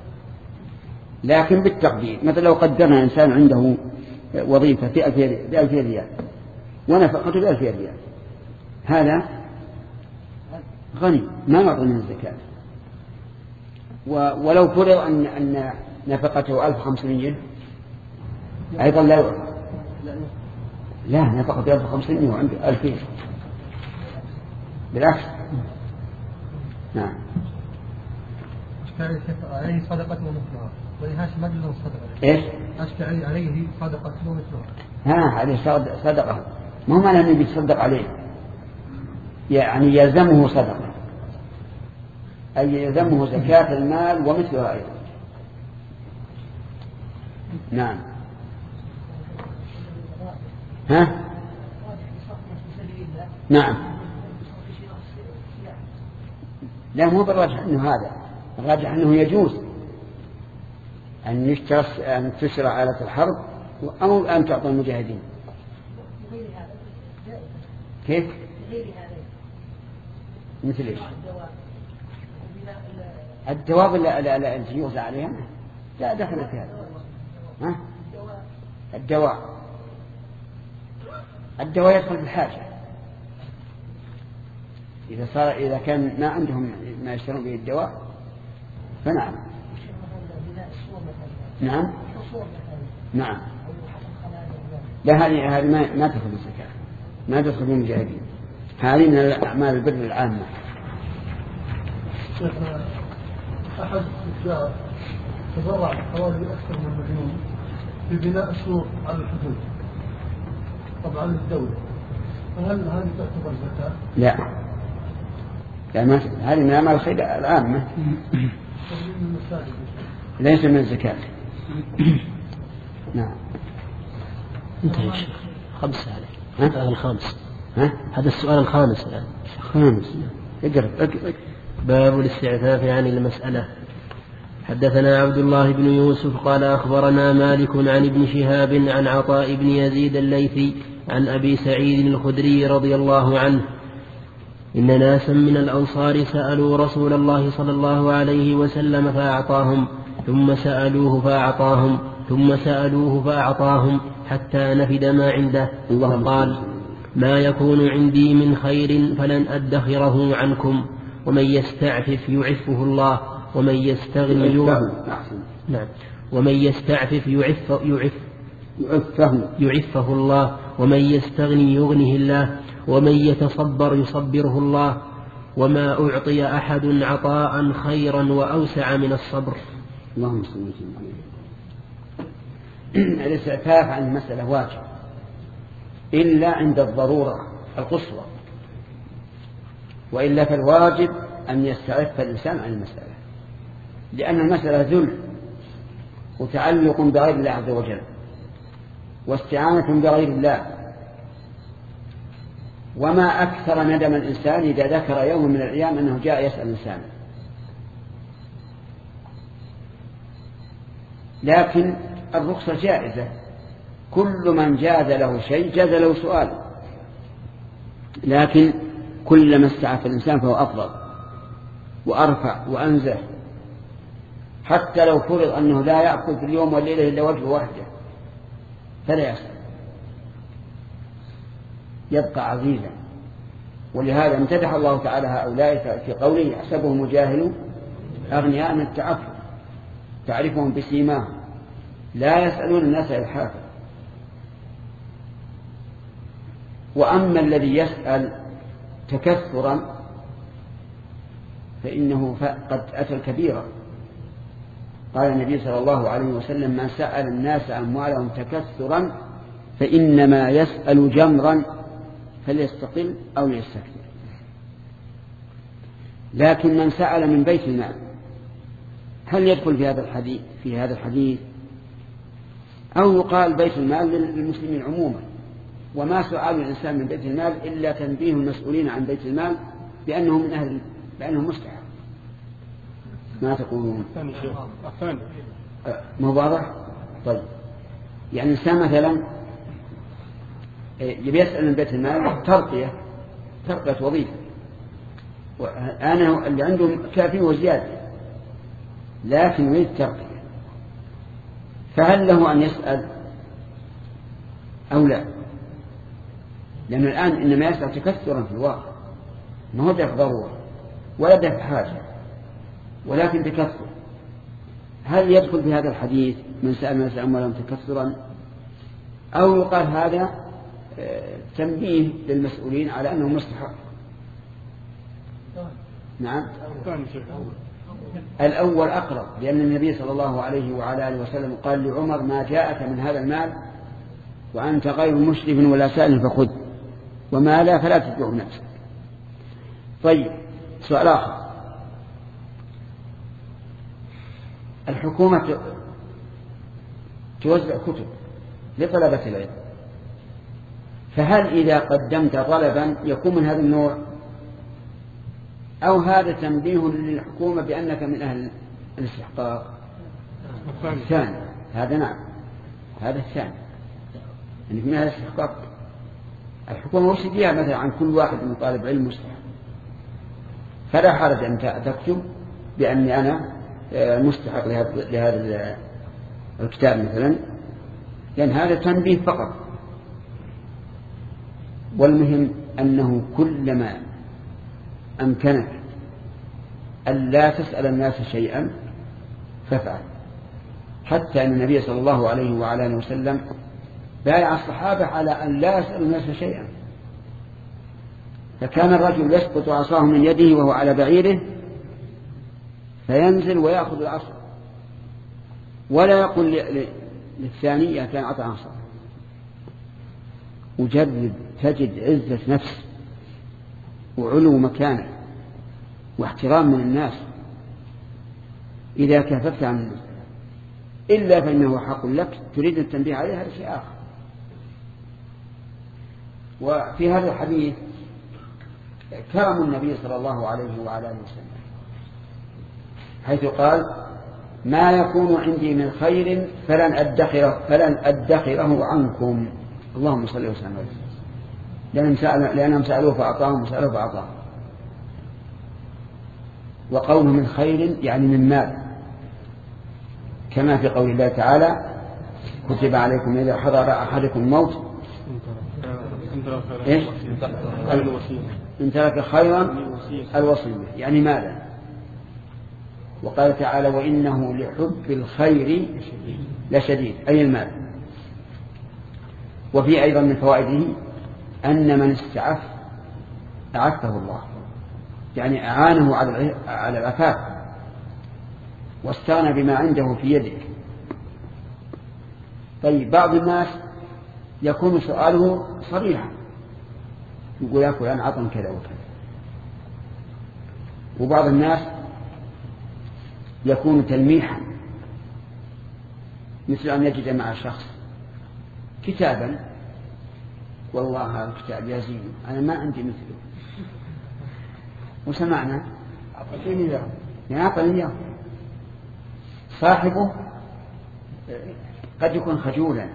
لكن بالتقدير مثلا لو قدرنا إنسان عنده وظيفة في ألف ريال ونفقته بألف ريال، هذا غني ما نعطي من الزكاة. ولو فرض أن, أن نفقته ألف وخمسمائة أيضا لا يعطى. لا، نفقته ألف وخمسمائة وعنده ألفين بالعكس. نعم. عليه صدقة ومثلها ولهاش مجلس صدقة. إيش؟ أشكى عليه صدقة ومثلها. ها، عليه صدقة، ما هو معنى أنه يتصدق عليه، يعني يلزمه صدقة، أي يلزمه زكاة المال ومثلها أيضا. نعم. ها؟ نعم. لا، مو بالراجح أنه هذا، الراجح أنه يجوز أن يشترى أن تشرى آلة الحرب أو أن تعطى المجاهدين. كيف؟ مثل إيش؟ الدواب لا لا لا أنت يوزع عليها لا دخل في هذا. ها؟ الدواء الدواء يدخل بالحاجة. إذا صار إذا كان ما عندهم ما يشترون به الدواء فنعم. نعم. نعم. لا، هذه هذه ما ما تدخل بالزكاة، ما تدخل بالمجاهدين، هذه من الأعمال البر العامة. شيخنا، أحد التجار تبرع حوالي أكثر من مليون في بناء سور على الحدود طبعا للدولة، فهل هذه تعتبر زكاة؟ لا، لا، ما هذه من الأعمال الخير العامة، ليس من الزكاة. نعم. انتهى الشيخ. خمسة هذا. هذا الخامس. ها؟ هذا السؤال الخامس الآن. خامس. اقرب اقرب. باب الاستعفاف عن المسألة. حدثنا عبد الله بن يوسف قال أخبرنا مالك عن ابن شهاب عن عطاء بن يزيد الليثي عن أبي سعيد الخدري رضي الله عنه إن ناسا من الأنصار سألوا رسول الله صلى الله عليه وسلم فأعطاهم، ثم سألوه فأعطاهم، ثم سألوه فأعطاهم، حتى نفد ما عنده. فقال: ما يكون عندي من خير فلن أدخره عنكم، ومن يستعفف يعفه الله، ومن يستغني نعم ومن يستعفف يعف يعف يعفه يعفه الله، ومن يستغني يغنه الله، ومن يتصبر يصبره الله، وما أعطي أحد عطاء خيرا وأوسع من الصبر. اللهم صل وسلم عليه. الاستعفاف عن المسألة واجب إلا عند الضرورة القصوى، وإلا فالواجب أن يستعف الإنسان عن المسألة، لأن المسألة ذل وتعلق بغير الله عز وجل واستعانة بغير الله. وما أكثر ندم الإنسان إذا ذكر يوم من الأيام أنه جاء يسأل إنسان. لكن الرخصة جائزة، كل من جاز له شيء جاز له سؤال، لكن كلما استعف الإنسان فهو أفضل وأرفع وأنزه. حتى لو فرض أنه لا يأكل في اليوم والليلة إلا وجه واحدة فلا يسأل، يبقى عزيزا. ولهذا امتدح الله تعالى هؤلاء في قوله: يحسبهم الجاهل أغنياء من التعفف تعرفهم بسيماهم لا يسألون الناس إلحافا. وأما الذي يسأل تكثرا فإنه قد أتى الكبيرة. قال النبي صلى الله عليه وسلم: من سأل الناس أموالهم تكثرا فإنما يسأل جمرا فليستقل أو يستكثر. لكن من سأل من بيت المال هل يدخل في هذا الحديث في هذا الحديث أو يقال بيت المال للمسلمين عموما؟ وما سؤال الإنسان من بيت المال إلا تنبيه المسؤولين عن بيت المال بأنه من أهل بأنه مستحق. ما تقولون؟ ما واضح؟ طيب، يعني الإنسان مثلا يبي يسأل من بيت المال ترقية ترقية وظيفة، وأنا اللي عندهم كافي وزيادة، لكن يريد ترقية، فهل له أن يسأل أو لا؟ لأنه الآن إنما يسأل تكثرا في الواقع، ما هو دفع ضرورة ولا دفع حاجة، ولكن تكثر. هل يدخل في هذا الحديث من سأل من سأل أموالهم تكثرا، أو يقال هذا تنبيه للمسؤولين على أنه مستحق؟ نعم، الأول أقرب، لأن النبي صلى الله عليه وعلى آله وسلم قال لعمر: ما جاءك من هذا المال وأنت غير مشرف ولا سائل فخذ، وما لا فلا تتبعه نفسك. طيب، سؤال آخر: الحكومة توزع كتب لطلبة العلم، فهل إذا قدمت طلبا يكون من هذا النوع، أو هذا تنبيه للحكومة بأنك من أهل الاستحقاق؟ الثاني، هذا نعم، هذا الثاني، أنك من أهل الاستحقاق. الحكومة وش فيها مثلا عن كل واحد من طالب علم مستحق، فلا حرج أن تكتب بأني أنا مستحق لهذا الكتاب مثلا، لأن هذا تنبيه فقط. والمهم أنه كلما أمكنك أن لا تسأل الناس شيئا فافعل، حتى أن النبي صلى الله عليه وعلى آله وسلم بايع الصحابة على أن لا يسأل الناس شيئا، فكان الرجل يسقط عصاه من يده وهو على بعيره فينزل ويأخذ العصا، ولا يقول للثانية كان أعطى عصا. وجرب تجد عزة نفس وعلو مكانه واحترام من الناس إذا كففت عن الناس، إلا فإنه حق لك تريد التنبيه عليه، هذا شيء آخر. وفي هذا الحديث كرم النبي صلى الله عليه وعلى آله وسلم، حيث قال: ما يكون عندي من خير فلن أدخره, فلن أدخره عنكم. اللهم صل وسلم عليه، لأنهم سألوه فأعطاهم وسألوه فأعطاهم. وقوله من خير يعني من مال، كما في قول الله تعالى: كتب عليكم إذا حضر أحدكم الموت إيه؟ إن ترك خيرا الوصية، يعني مالا. وقال تعالى: وإنه لحب الخير لشديد، أي المال. وفي أيضا من فوائده أن من استعف أعفه الله، يعني أعانه على العفاف واستغنى بما عنده في يده. طيب، بعض الناس يكون سؤاله صريحا، يقول يا فلان عطن كذا وكذا. وبعض الناس يكون تلميحا، مثل أن يجد مع شخص كتابا: والله هذا الكتاب يا زين أنا ما عندي مثله، وسمعنا أعطيني إياه، يعني أعطني إياه. صاحبه قد يكون خجولا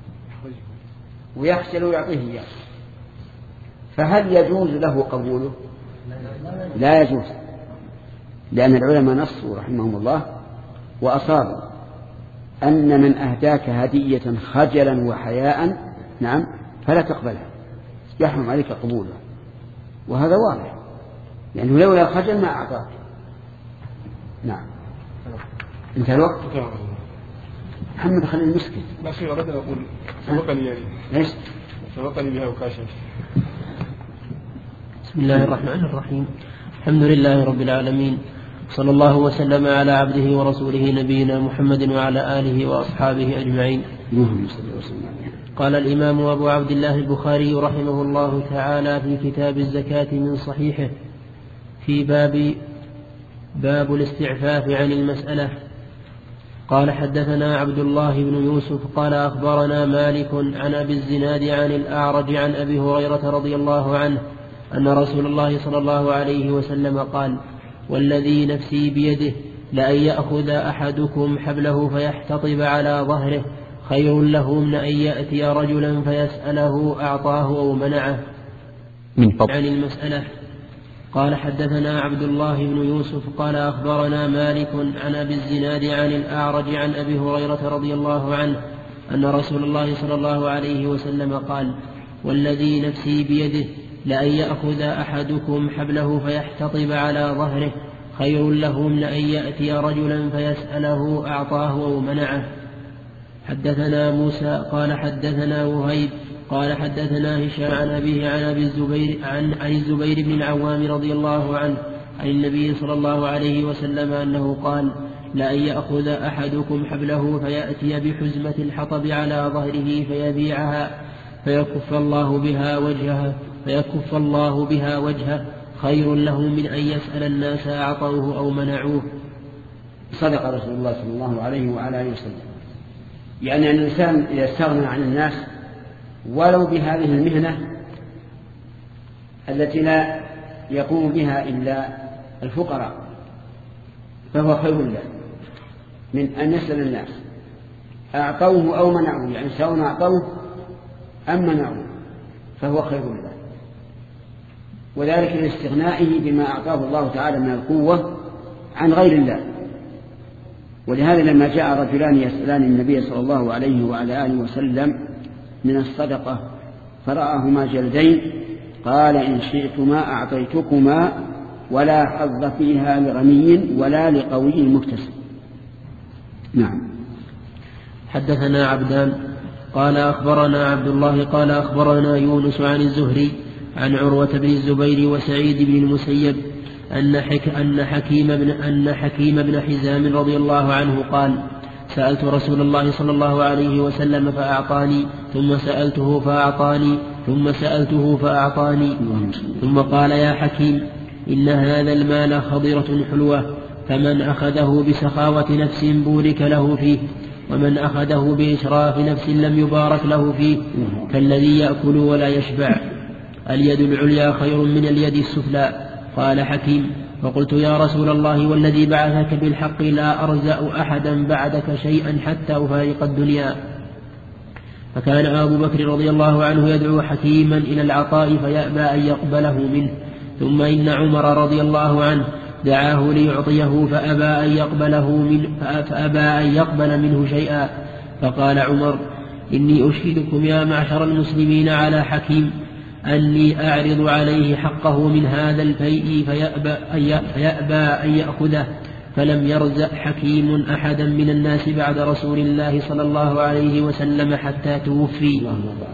ويخجل ويعطيه إياه، فهل يجوز له قبوله؟ لا يجوز، لأن العلماء نصوا رحمهم الله وأصابوا أن من أهداك هدية خجلا وحياء نعم فلا تقبلها، يحرم عليك قبوله. وهذا واضح، لأنه لولا الخجل ما أعطاك. نعم، انتهى الوقت. محمد خليل المسكت. لا شيء أردنا أقول سبقني يعني ليش سبقني بها وكاشف. بسم الله الرحمن الرحيم، الحمد لله رب العالمين، صلى الله وسلم على عبده ورسوله نبينا محمد وعلى آله وأصحابه أجمعين. قال الإمام أبو عبد الله البخاري رحمه الله تعالى في كتاب الزكاة من صحيحه في باب باب الاستعفاف عن المسألة. قال: حدثنا عبد الله بن يوسف قال أخبرنا مالك عن أبي الزناد عن الأعرج عن أبي هريرة رضي الله عنه أن رسول الله صلى الله عليه وسلم قال: والذي نفسي بيده لأن يأخذ أحدكم حبله فيحتطب على ظهره خير له من أن يأتي رجلا فيسأله أعطاه أو منعه من فضل عن المسألة. قال: حدثنا عبد الله بن يوسف قال أخبرنا مالك عن أبي الزناد عن الأعرج عن أبي هريرة رضي الله عنه أن رسول الله صلى الله عليه وسلم قال: والذي نفسي بيده لأن يأخذ أحدكم حبله فيحتطب على ظهره خير له من أن يأتي رجلا فيسأله أعطاه أو منعه. حدثنا موسى قال حدثنا وهيب قال حدثنا هشام عن أبيه عن أبي الزبير عن, عن الزبير بن العوام رضي الله عنه عن النبي صلى الله عليه وسلم أنه قال: لأن يأخذ أحدكم حبله فيأتي بحزمة الحطب على ظهره فيبيعها فيكف الله بها وجهه فيكف الله بها وجهه خير له من أن يسأل الناس أعطوه أو منعوه. صدق رسول الله صلى الله عليه وعلى آله وسلم. يعني أن الإنسان إذا استغنى عن الناس ولو بهذه المهنة التي لا يقوم بها إلا الفقراء فهو خير له من أن يسأل الناس أعطوه أو منعوه، يعني سواء أعطوه أم منعوه فهو خير له، وذلك لاستغنائه بما أعطاه الله تعالى من القوة عن غير الله. ولهذا لما جاء رجلان يسألان النبي صلى الله عليه وعلى آله وسلم من الصدقة فرآهما جلدين قال: إن شئتما أعطيتكما ولا حظ فيها لغني ولا لقوي مكتسب. نعم. حدثنا عبدان قال أخبرنا عبد الله قال أخبرنا يونس عن الزهري عن عروة بن الزبير وسعيد بن المسيب أن, حك أن, حكيم بن أن حكيم بن حزام رضي الله عنه قال: سألت رسول الله صلى الله عليه وسلم فأعطاني، ثم سألته فأعطاني، ثم سألته فأعطاني، ثم قال: يا حكيم، إن هذا المال خضرة حلوة، فمن أخذه بسخاوة نفس بورك له فيه، ومن أخذه بإشراف نفس لم يبارك له فيه، كالذي يأكل ولا يشبع. اليد العليا خير من اليد السفلى. قال حكيم: فقلت: يا رسول الله والذي بعثك بالحق لا أرزأ أحدا بعدك شيئا حتى أفارق الدنيا. فكان أبو بكر رضي الله عنه يدعو حكيما إلى العطاء فيأبى أن يقبله منه، ثم إن عمر رضي الله عنه دعاه ليعطيه فأبى أن يقبله منه, فأبى أن يقبل منه شيئا. فقال عمر: إني أشهدكم يا معشر المسلمين على حكيم أني أعرض عليه حقه من هذا الفيء فيأبى, فيأبى أن يأخذه. فلم يرزق حكيم أحدا من الناس بعد رسول الله صلى الله عليه وسلم حتى توفي.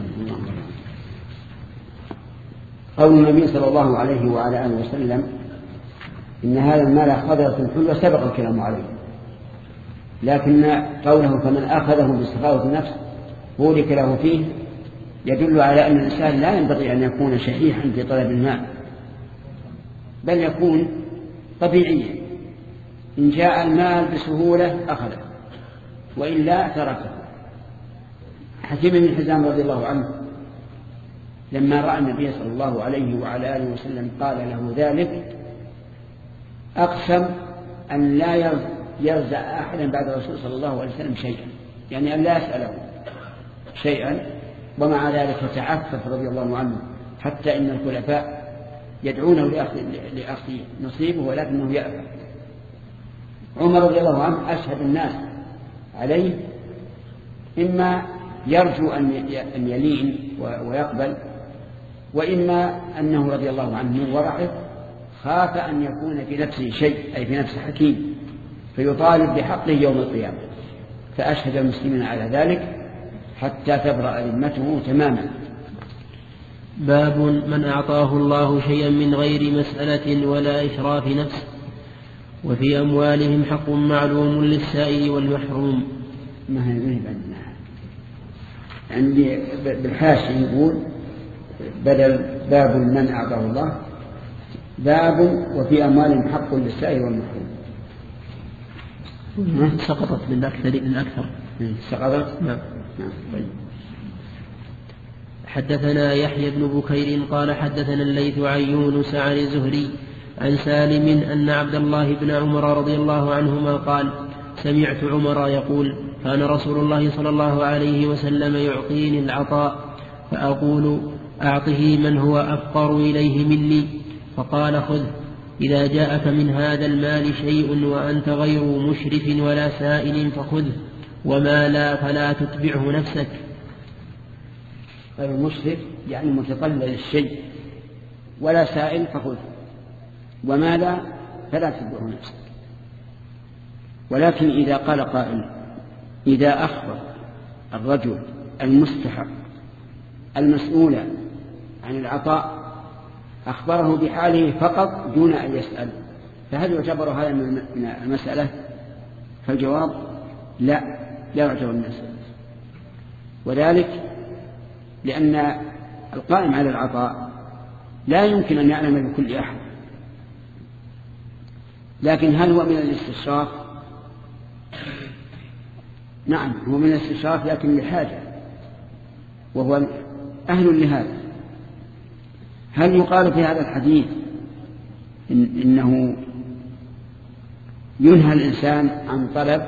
قول النبي صلى الله عليه وعلى آله وسلم: إن هذا المال خضرة حلوة سبق الكلام عليه، لكن قوله فمن أخذه بسخاوة النفس بورك له فيه يدل على أن الإنسان لا ينبغي أن يكون شحيحا في طلب المال، بل يكون طبيعيا. إن جاء المال بسهولة أخذه، وإلا تركه. حكيم بن حزام رضي الله عنه لما رأى النبي صلى الله عليه وعلى آله وسلم قال له ذلك أقسم أن لا يرزع أحدا بعد الرسول صلى الله عليه وسلم شيئا، يعني أن لا يسأله شيئا، ومع ذلك تعفف رضي الله عنه حتى إن الخلفاء يدعونه لأخذ نصيبه ولكنه يأبى. عمر رضي الله عنه أشهد الناس عليه، إما يرجو أن يلين ويقبل، وإما أنه رضي الله عنه من ورعه خاف أن يكون في نفسه شيء، أي في نفس حكيم، فيطالب بحقه يوم القيامة، فأشهد المسلمين على ذلك حتى تبرأ ذمته تماما. باب من أعطاه الله شيئا من غير مسألة ولا إشراف نفس، وفي أموالهم حق معلوم للسائل والمحروم. ما هي من بأنها عندي بالحاشي يقول بدل باب من أعطاه الله باب وفي أموالهم حق للسائل والمحروم. سقطت للأكثر للأكثر سقطت. نعم. حدثنا يحيى بن بكير قال حدثنا الليث عن يونس عن الزهري عن سالم أن عبد الله بن عمر رضي الله عنهما قال: سمعت عمر يقول: كان رسول الله صلى الله عليه وسلم يعطيني العطاء فأقول: أعطه من هو أفقر إليه مني، فقال: خذ، إذا جاءك من هذا المال شيء وأنت غير مشرف ولا سائل فخذه، وما لا فلا تتبعه نفسك. غير مشرف يعني متطلع للشيء، ولا سائل فخذه، وما لا فلا تتبعه نفسك. ولكن إذا قال قائل إذا أخبر الرجل المستحق المسؤول عن العطاء أخبره بحاله فقط دون أن يسأل، فهل يعتبر هذا من المسألة؟ فالجواب لا، لا يعتبر من المسألة، وذلك لأن القائم على العطاء لا يمكن أن يعلم بكل أحد. لكن هل هو من الاستشراف؟ نعم هو من الاستشراف لكن لحاجة، وهو أهل لهذا. هل يقال في هذا الحديث إن إنه ينهى الإنسان عن طلب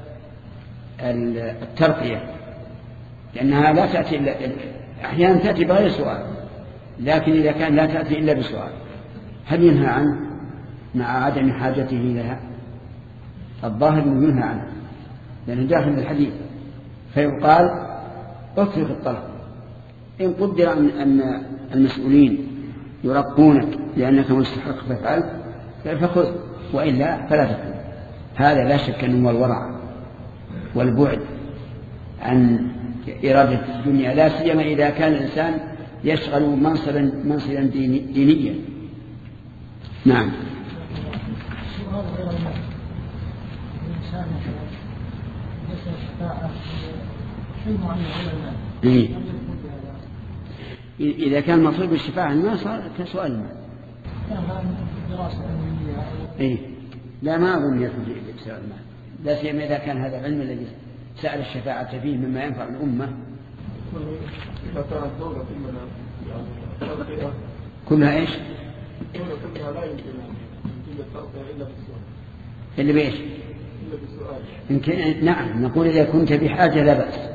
الترقية، لأنها لا تأتي إلا أحيانا تأتي بغير سؤال، لكن إذا كان لا تأتي إلا بسؤال هل ينهى عنه مع عدم حاجته لها؟ الظاهر أنه ينهى عنه لأنه داخل الحديث، فيقال اترك الطلب. إن قدر أن المسؤولين يرقونك لأنك مستحق فافعل فخذ، وإلا فلا تفعل. هذا لا شك أنه هو الورع والبعد عن إرادة الدنيا، لا سيما إذا كان الإنسان يشغل منصبا منصبا ديني دينيا. نعم. إيه؟ إذا كان مطلوب بالشفاعة ما صار كسؤال المال. إيه؟ لا ما أظن يكون بسؤال المال، لا سيما إذا كان هذا العلم الذي سأل الشفاعة فيه مما ينفع الأمة. كلها إيش؟ كلها لا يمكن إلا بالسؤال. اللي بإيش؟ يمكن. نعم نقول إذا كنت بحاجة لا بأس،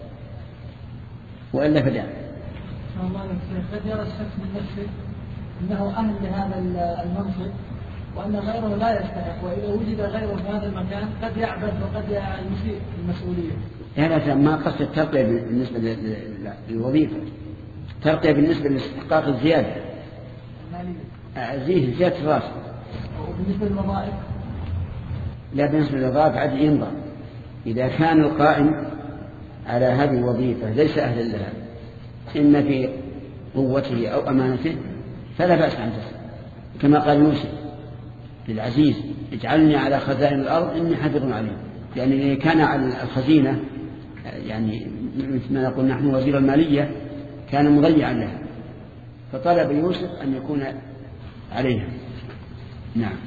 وإلا فلا. قد يرى الشخص من نفسه أنه أهل لهذا المنصب وأن غيره لا يستحق، وإذا وجد غيره في هذا المكان قد يعبث وقد يسيء المسؤولية. هذا ما قصد الترقية بالنسبة للوظيفة، الترقية بالنسبة لاستحقاق الزيادة زيه زيادة الراتب. وبالنسبة للوظائف لا، بالنسبة للوظائف عاد ينظر إذا كان القائم على هذه الوظيفة ليس أهلا لها إما في قوته أو أمانته فلا بأس أن تسأل، كما قال يوسف للعزيز اجعلني على خزائن الأرض إني حافظ عليم، لأن إذا كان على الخزينة يعني مثل ما نقول نحن وزير المالية كان مضيعا لها، فطلب يوسف أن يكون عليها. نعم.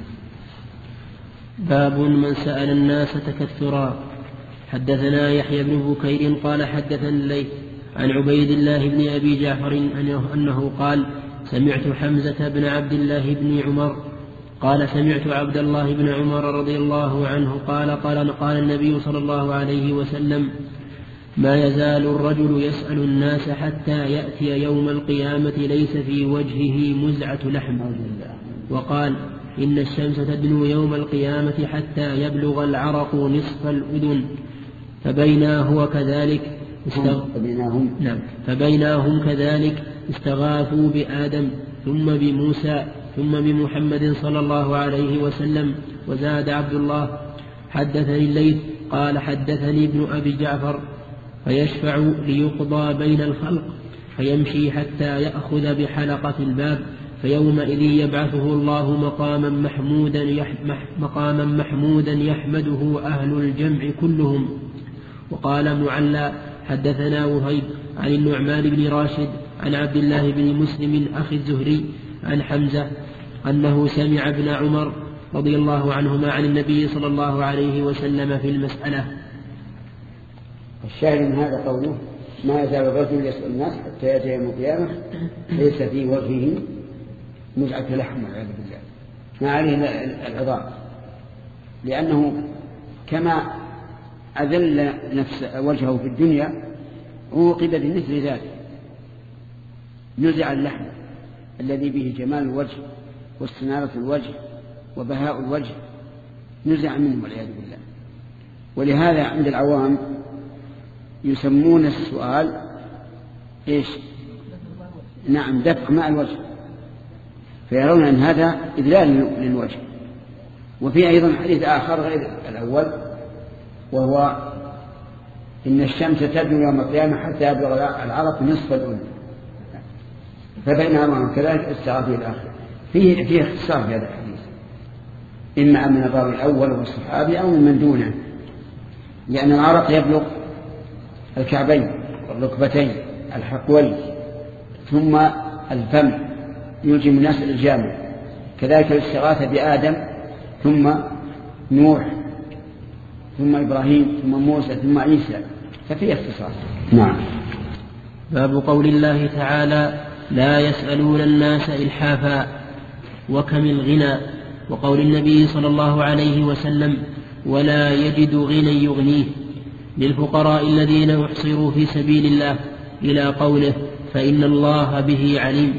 باب من سأل الناس تكثرا. حدثنا يحيى بن بكير قال حدثنا الليث عن عبيد الله بن أبي جعفر أنه قال سمعت حمزة بن عبد الله بن عمر قال سمعت عبد الله بن عمر رضي الله عنه قال قال قال النبي صلى الله عليه وسلم ما يزال الرجل يسأل الناس حتى يأتي يوم القيامة ليس في وجهه مزعة لحم. وقال إن الشمس تدنو يوم القيامة حتى يبلغ العرق نصف الأذن فبينا هو كذلك استغ... نعم. فبيناهم كذلك استغاثوا بآدم ثم بموسى ثم بمحمد صلى الله عليه وسلم. وزاد عبد الله حدثني الليث قال حدثني ابن أبي جعفر فيشفع ليقضى بين الخلق فيمشي حتى يأخذ بحلقة الباب فيومئذ يبعثه الله مقاما محمودا يحمح مقاما محمودا يحمده أهل الجمع كلهم. وقال معلى حدثنا وهيب عن النعمان بن راشد عن عبد الله بن مسلم أخي الزهري عن حمزة أنه سمع ابن عمر رضي الله عنهما عن النبي صلى الله عليه وسلم في المسألة. الشاهد من هذا قوله ما يزال الرجل يسأل الناس حتى يأتي يوم القيامة ليس في وجهه مزعة لحم والعياذ بالله، ما عليه العظام، لأنه كما أذل نفس وجهه في الدنيا عوقب بمثل ذلك، نزع اللحم الذي به جمال الوجه واستنارة الوجه وبهاء الوجه نزع منه والعياذ بالله. ولهذا عند العوام يسمون السؤال إيش؟ نعم دفع ماء الوجه، فيرون أن هذا إذلال للوجه وفي أيضا حديث آخر غير الأول، وهو إن الشمس تدنو يوم القيامة حتى يبلغ العرق نصف الأذن، فبينهما كذلك استغاث به الآخر. فيه فيه اختصار في هذا الحديث، إما من الراوي الأول والصحابي أو من دونه، لأن العرق يبلغ الكعبين والركبتين الحقوين ثم الفم يلجم الناس الجامع، كذلك الاستغاثة بآدم ثم نوح ثم إبراهيم ثم موسى ثم عيسى، ففي اختصار. نعم. باب قول الله تعالى لا يسألون الناس إلحافا وكم الغنى، وقول النبي صلى الله عليه وسلم ولا يجد غنى يغنيه للفقراء الذين أحصروا في سبيل الله إلى قوله فإن الله به عليم.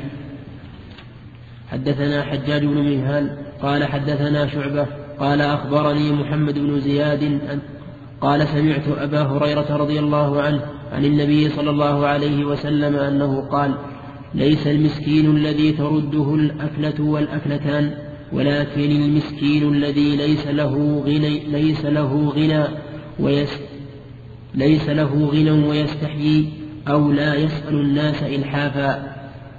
حدثنا حجاج بن منهال قال حدثنا شعبة قال أخبرني محمد بن زياد قال سمعت أبا هريرة رضي الله عنه عن النبي صلى الله عليه وسلم أنه قال ليس المسكين الذي ترده الأكلة والأكلتان ولكن المسكين الذي ليس له غنى ليس له غنى ويس ليس له غنى ويستحيي أو لا يسأل الناس إلحافا.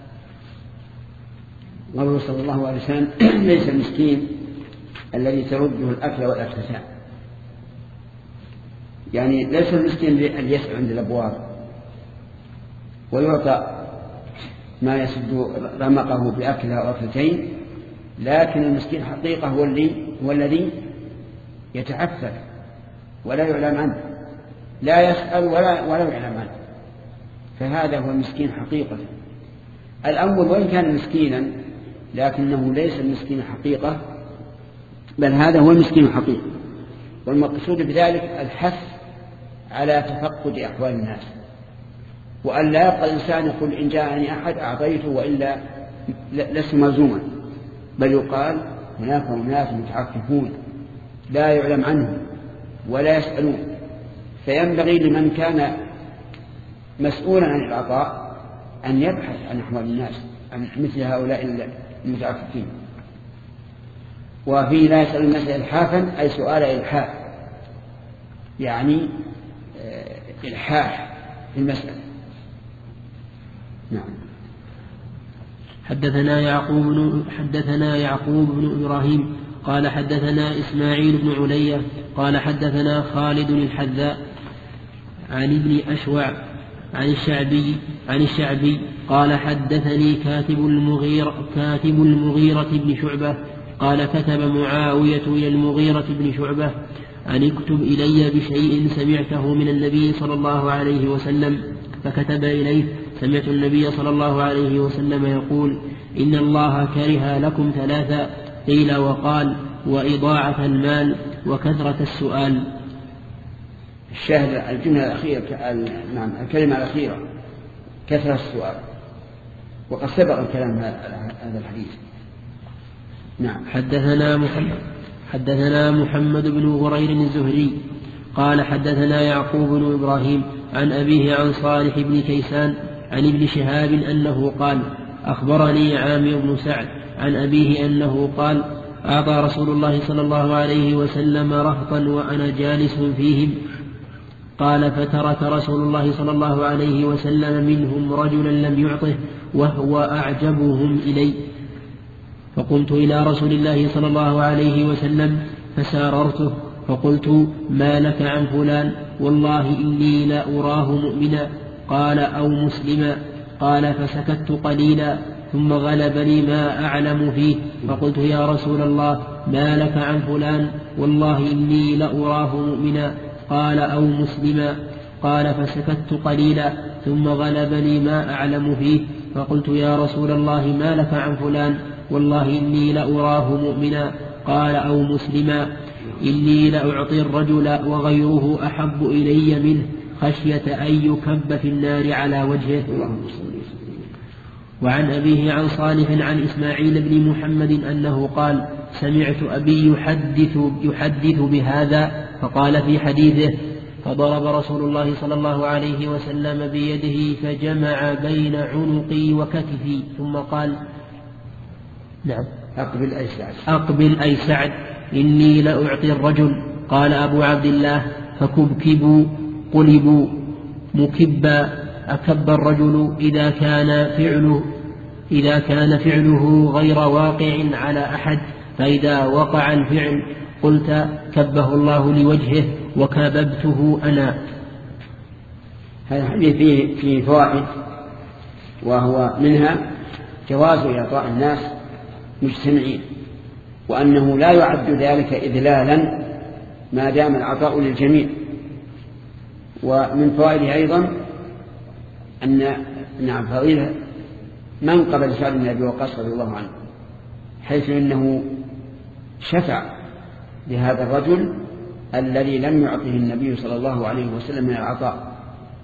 قوله صلى الله عليه وسلم ليس المسكين الذي ترده الأكل والأكلتان، يعني ليس المسكين الذي يسعى عند الأبواب ويعطى ما يسد رمقه بأكله وأكلتين، لكن المسكين حقيقة هو الذي هو الذي يتعفف ولا يعلم عنه، لا يسأل ولا ولا يعلم عنه، فهذا هو المسكين حقيقة. الأول وإن كان مسكينا لكنه ليس المسكين حقيقة، بل هذا هو المسكين حقيقة. والمقصود بذلك الحث على تفقد أحوال الناس، وأن لا يبقى الإنسان يقول إن جاءني أحد أعطيته وإلا لست ملزوما، بل يقال هناك أناس متعففون لا يعلم عنهم ولا يسألون، فينبغي لمن كان مسؤولا عن العطاء أن يبحث عن أحوال الناس عن مثل هؤلاء المتعففين. وفيه لا يسأل الناس إلحافا أي سؤال إلحاف، يعني إلحاح في المسألة. نعم. حدثنا يعقوب بن حدثنا يعقوب بن إبراهيم قال حدثنا إسماعيل بن علية قال حدثنا خالد الحذاء عن ابن أشوع عن الشعبي عن الشعبي قال حدثني كاتب المغيرة كاتب المغيرة بن شعبة قال كتب معاوية إلى المغيرة بن شعبة أن اكتب إلي بشيء سمعته من النبي صلى الله عليه وسلم، فكتب إليه سمعت النبي صلى الله عليه وسلم يقول إن الله كره لكم ثلاثة قيل وقال وإضاعة المال وكثرة السؤال. الشاهد الجملة الأخيرة، نعم الكلمة الأخيرة كثرة السؤال، وقد سبق الكلام هذا الحديث. نعم. حدثنا محمد حدثنا محمد بن غرير الزهري قال حدثنا يعقوب بن إبراهيم عن أبيه عن صالح بن كيسان عن ابن شهاب أنه قال أخبرني عامر بن سعد عن أبيه أنه قال أعطى رسول الله صلى الله عليه وسلم رهطا وأنا جالس فيهم، قال فترك رسول الله صلى الله عليه وسلم منهم رجلا لم يعطه وهو أعجبهم إلي، فقلت إلى رسول الله صلى الله عليه وسلم فساررته فقلت ما لك عن فلان والله إني لا أراه مؤمنا، قال أو مسلما، قال فسكت قليلا ثم غلبني ما أعلم فيه فقلت يا رسول الله ما لك عن فلان والله إني لأراه مؤمنا، قال أو مسلما، قال فسكت قليلا ثم غلبني ما أعلم فيه فقلت يا رسول الله ما لك عن فلان والله إني لأراه مؤمنا، قال أو مسلما، إني لأعطي الرجل وغيره أحب إلي منه خشية أن يكب في النار على وجهه. وعن أبيه عن صالح عن إسماعيل بن محمد أنه قال سمعت أبي يحدث, يحدث بهذا فقال في حديثه فضرب رسول الله صلى الله عليه وسلم بيده فجمع بين عنقي وكتفي ثم قال نعم أقبل أي سعد أقبل أي سعد إني لأعطي الرجل. قال أبو عبد الله فكبكبوا قلبوا مكبا. أكب الرجل إذا كان فعله إذا كان فعله غير واقع على أحد، فإذا وقع الفعل قلت كبه الله لوجهه وكببته أنا. هذا الحديث فيه, فيه فوائد، وهو منها جواز إعطاء الناس مجتمعين، وأنه لا يعد ذلك إذلالا ما دام العطاء للجميع. ومن فوائده أيضا أن نعم فضيلة من قبل سعد بن أبي وقاص رضي الله عنه، حيث إنه شفع لهذا الرجل الذي لم يعطه النبي صلى الله عليه وسلم من العطاء.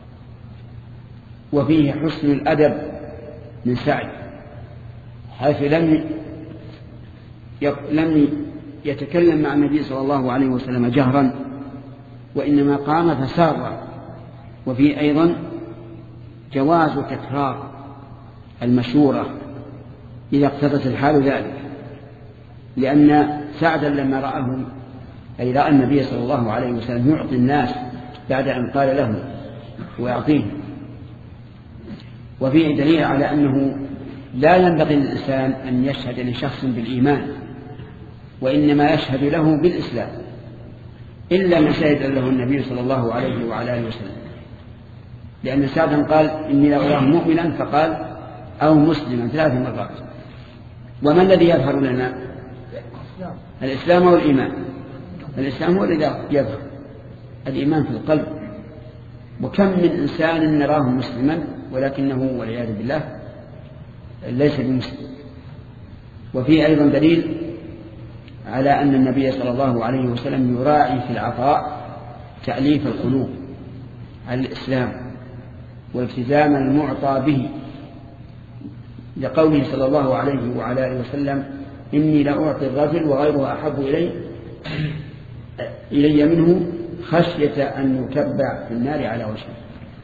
وفيه حسن الأدب من سعد، حيث لم لم يتكلم مع النبي صلى الله عليه وسلم جهرا، وإنما قام فسار. وفيه أيضا جواز تكرار المشورة إذا اقتضت الحال ذلك، لأن سعدا لما رأه أي رأى النبي صلى الله عليه وسلم يعطي الناس بعد أن قال له ويعطيه. وفيه دليل على أنه لا ينبغي للإنسان أن يشهد لشخص بالإيمان، وإنما يشهد له بالإسلام، إلا ما شهد له النبي صلى الله عليه وعلى آله وسلم، لأن سعدا قال إني لأراه مؤمنا، فقال أو مسلما ثلاث مرات. وما الذي يظهر لنا؟ الإسلام والإيمان. الإسلام هو الذي يظهر، الإيمان في القلب. وكم من إنسان نراه مسلما ولكنه والعياذ بالله ليس بمسلم. وفيه أيضا دليل على أن النبي صلى الله عليه وسلم يراعي في العطاء تأليف القلوب على الإسلام والتزام المعطى به، لقوله صلى الله عليه وعلى آله وسلم إني لأعطي الرجل وغيره أحب إلي إلي منه خشية أن يكبع في النار على وجهه.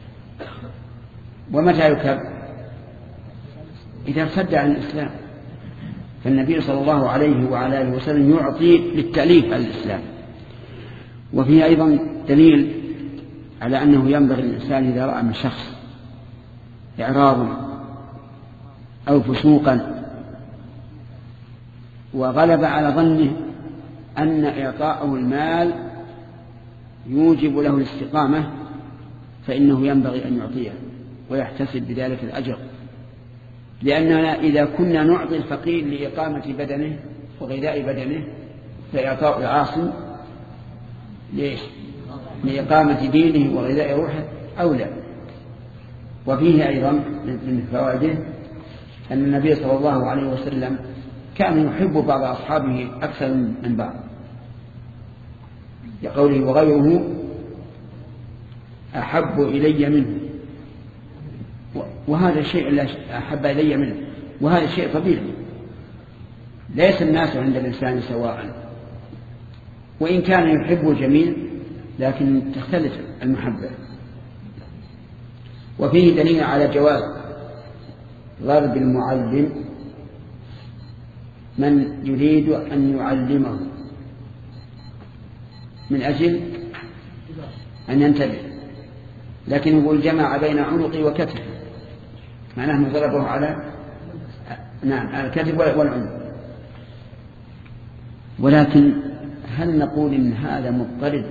ومتى يكب؟ إذا ارتد عن الإسلام. فالنبي صلى الله عليه وعلى آله وسلم يعطي للتأليف على الإسلام. وفيه أيضا دليل على أنه ينبغي الإنسان إذا رأى من شخص إعراضا أو فسوقا وغلب على ظنه أن إعطاءه المال يوجب له الاستقامة، فإنه ينبغي أن يعطيه ويحتسب بذلك الأجر، لأننا إذا كنا نعطي الفقير لإقامة بدنه وغذاء بدنه فإعطاء العاصم ليش؟ لإقامة دينه وغذاء روحه أولى. وفيه أيضا من فوائده أن النبي صلى الله عليه وسلم كان يحب بعض أصحابه أكثر من بعض، لقوله وغيره أحب إلي منه، وهذا الشيء لا أحب إلي منه، وهذا الشيء طبيعي. ليس الناس عند الإنسان سواء، وإن كان يحب الجميع لكن تختلف المحبة. وفيه دليل على جواز ضرب المعلم من يريد أن يعلمه من أجل أن ينتبه، لكن يقول جمع بين عنقي وكتفي، معناه أنه ضربه على نعم على الكتف والعنق. ولكن هل نقول إن هذا مضطرد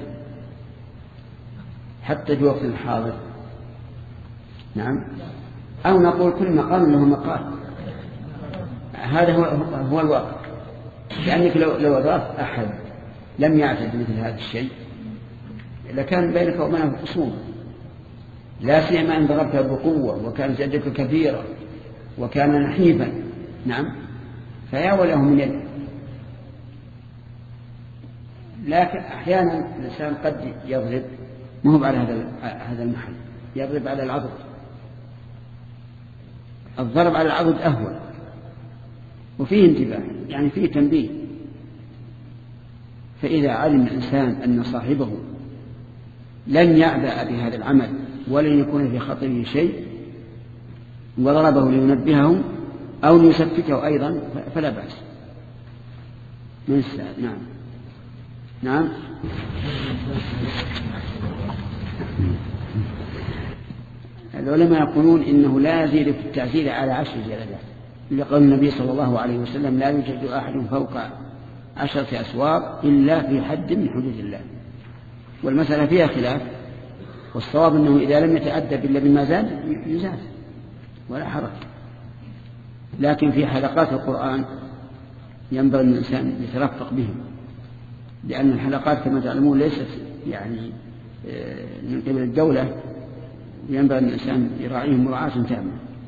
حتى في وقت الحاضر؟ نعم. أو نقول كل مقام له مقال، هذا هو, هو الواقع. لأنك لو, لو أضاف أحد لم يعتد مثل هذا الشيء لكان بينك وبينه خصومة، لا سيما أن ضربتها بقوة وكانت يدك كثيرة وكان نحيفا. نعم. فيا وله من يد. لكن أحيانا الإنسان قد يضرب ما هو على هذا هذا المحل، يضرب على العضد. الضرب على العضد أهون وفيه انتباه، يعني فيه تنبيه. فإذا علم الإنسان أن صاحبه لن يعبأ بهذا العمل ولن يكون في خطره شيء وضربه لينبهه أو ليسكته أيضا فلا بأس من السائل. نعم. نعم. العلماء يقولون إنه لا يزيد في التعزير على عشر جلدات، لقول النبي صلى الله عليه وسلم: لا يوجد أحد فوق عشرة أسوار إلا في حد من حدود الله. والمسألة فيها خلاف، والصواب أنه إذا لم يتأدب إلا بما زاد يزاد ولا حرج. لكن في حلقات القرآن ينبغي الإنسان يترفق بهم، لأن الحلقات كما تعلمون ليست يعني من قبل الدولة، ينبغي الإنسان يراعيهم مراعاة تامة.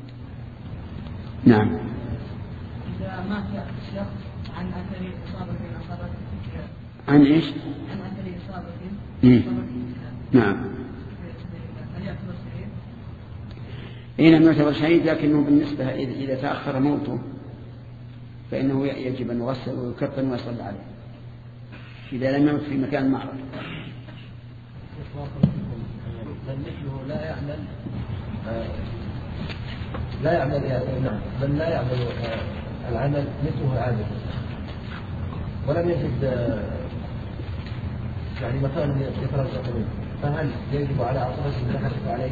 نعم. إذا مات الشخص عن أثر إصابة أصابته عن إيش؟ عن أثر إصابة إيه؟ نعم. إيه نعم يعتبر شهيد، لكنه بالنسبة إذا تأخر موته فإنه يجب أن يغسل ويكفن ويصلى عليه إذا لم يمت في مكان معرض. من مثله لا يعمل لا يعمل نعم من لا يعمل العمل مثله عامل ولم يجد يعني مكان يترزق منه، فهل يجب على عصبته أن يحرص عليه؟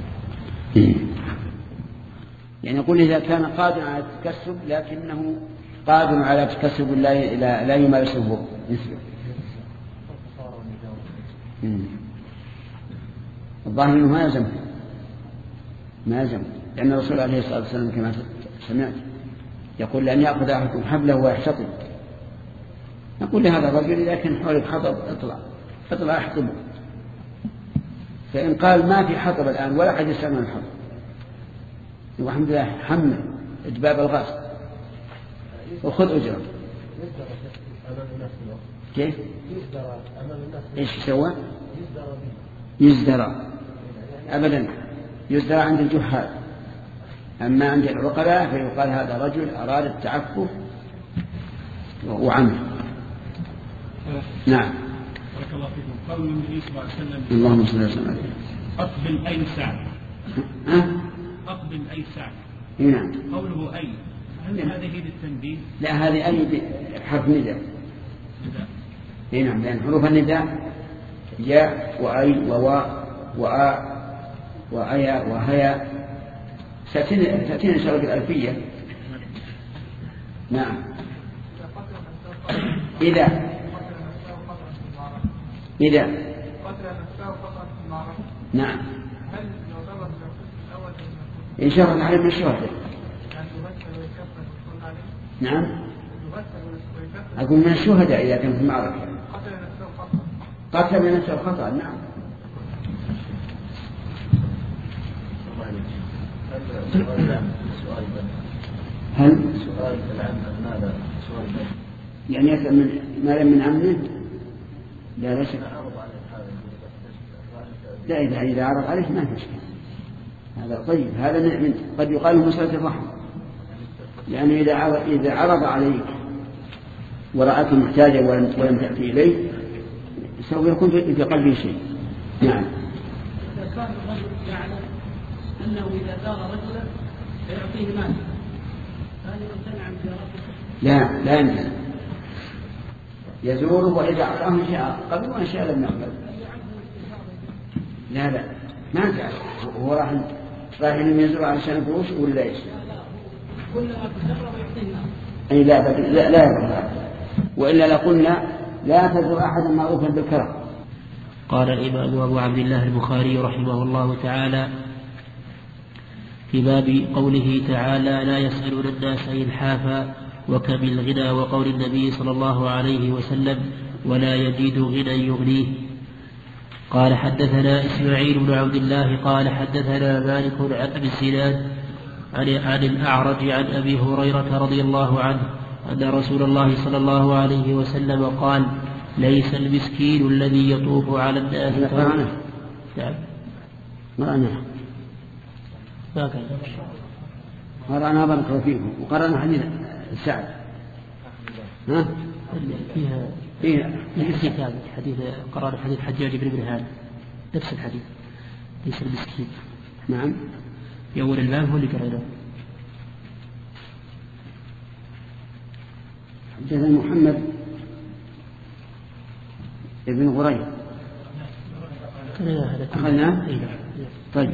يعني يقول إذا كان قادر على التكسب لكنه قادر على تكسب لا لا يمارسه مثله. الظاهر أنه ما يلزم ما يلزم لأن الرسول عليه الصلاة والسلام كما سمعت يقول لأن يأخذ أحدكم حبله ويحتطب. نقول لهذا الرجل إذا كان حولك حطب اطلع اطلع احطبه، فإن قال ما في حطب الآن ولا قد يستعمل الحطب والحمد لله حمل إدباب الغاز وخذ أجره. كيف؟ إيش سوى؟ يزدرى أبدا، يزدرى عند الجهال، أما عند العقلاء فيقال هذا رجل أراد التعفف وعمل. نعم. بارك الله فيكم. قول النبي صلى الله عليه وسلم: اللهم صل وسلم أقبل أي سعد. أه؟ أقبل أي سعد. نعم. قوله أي هل هذه للتنبيه؟ لا، هذه أي حرف نداء. نداء. نعم، لأن حروف النداء يا وأي وواء وآ وأيا وهيا تأتينا إن شاء الله بالألفية. نعم. إذا إذا نعم إن شاء الله عليه من الشهداء. نعم أقول من الشهداء إذا كان في المعركة قتل من نفسه خطأ. نعم. هل سؤال العام ماذا سؤال يعني يسأل من ما لم من عمه؟ لا لا شك. لا إذا إذا عرض عليه ما في شيء. هذا طيب، هذا من قد يقال مسألة الرحم، لأنه إذا عرض إذا عرض عليك ورأته محتاجا ولم ولم تأتي إليه سوف يكون في قلبه شيء. نعم. إذا كان الرجل يعلم أنه إذا زار رجلا فيعطيه مال فهل يمتنع عن زيارته؟ لا لا يمتنع، يزوره وإذا أعطاه شيء قبل وإن شاء لم يقبل. لا لا ما تعرف هو راح راح يزور علشان فلوس ولا ايش؟ كل ما تزور ويعطيه مال. أي لا لا لا يقبل، وإلا لقلنا لا تزور أحدا معروفا بالكرم. قال الإمام أبو عبد الله البخاري رحمه الله تعالى في باب قوله تعالى: لا يسألون الناس إلحافا، وكم الغنى، وقول النبي صلى الله عليه وسلم: ولا يجد غنى يغنيه. قال حدثنا إسماعيل بن عبد الله قال حدثنا مالك عن أبي الزناد عن, عن الأعرج عن أبي هريرة رضي الله عنه أن رسول الله صلى الله عليه وسلم قال: ليس المسكين الذي يطوف على الناس. نعم. مرأنا ما كان مرأنا بارك فيكم. وقرأنا حديث سعد. ها؟ فيها فيها نفس الكتاب حديث قرأنا حديث حجاج بن برهان نفس الحديث ليس المسكين. نعم. في أول الباب هو اللي قرأناه. حدثنا محمد ابن غرير أخذنا. طيب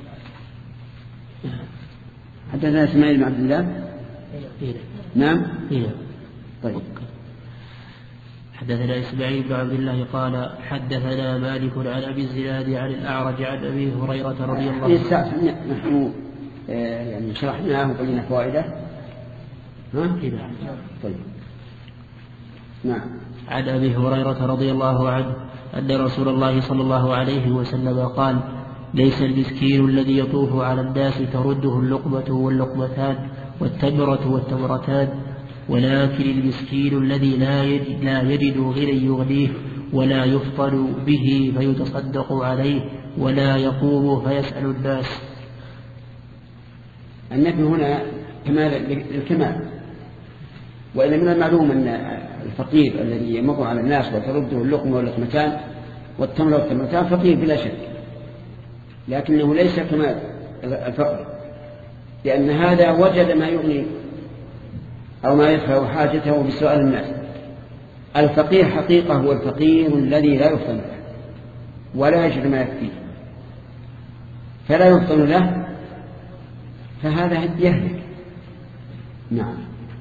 حدثنا إسماعيل بن عبد الله. نعم. طيب حدثنا إسماعيل بن عبد الله قال حدثنا مالك عن أبي الزناد عن الأعرج عن أبي هريرة رضي الله عنه. نحن يعني شرحناه وقلنا فوائده. ها؟ طيب. نعم. عن أبي هريرة رضي الله عنه أن رسول الله صلى الله عليه وسلم قال ليس المسكين الذي يطوف على الناس ترده اللقمة واللقمتان والتمرة والتمرتان، ولكن المسكين الذي لا يجد, لا يجد غنى يغنيه ولا يفطر به فيتصدق عليه ولا يقوم فيسأل الناس. النفي هنا كمال للكمال، وإذا من المعلوم أن الفقير الذي يمر على الناس وترده اللقمة واللقمتان والتمرة والتمرتان فقير بلا شك، لكنه ليس كمال الفقر، لأن هذا وجد ما يغني أو ما يدفع حاجته بسؤال الناس. الفقير حقيقة هو الفقير الذي لا يفطن له ولا يجد ما يكفيه فلا يفطن له، فهذا يهلك. نعم.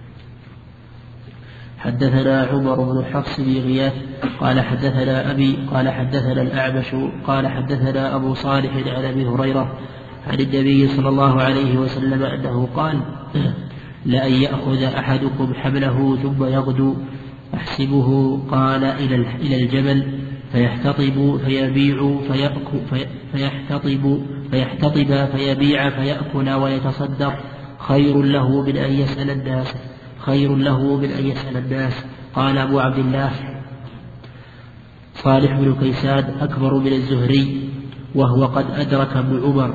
حدثنا عمر بن حفص بن غياث قال حدثنا أبي قال حدثنا الأعمش قال حدثنا أبو صالح عن أبي هريرة عن النبي صلى الله عليه وسلم أنه قال لأن يأخذ أحدكم حبله ثم يغدو أحسبه قال إلى الجبل فيحتطب فيبيع فيحتطب فيحتطب فيبيع فيأكل ويتصدق خير له من أن يسأل الناس خير له من أن يسأل الناس. قال أبو عبد الله صالح بن كيسان أكبر من الزهري وهو قد أدرك ابن عمر.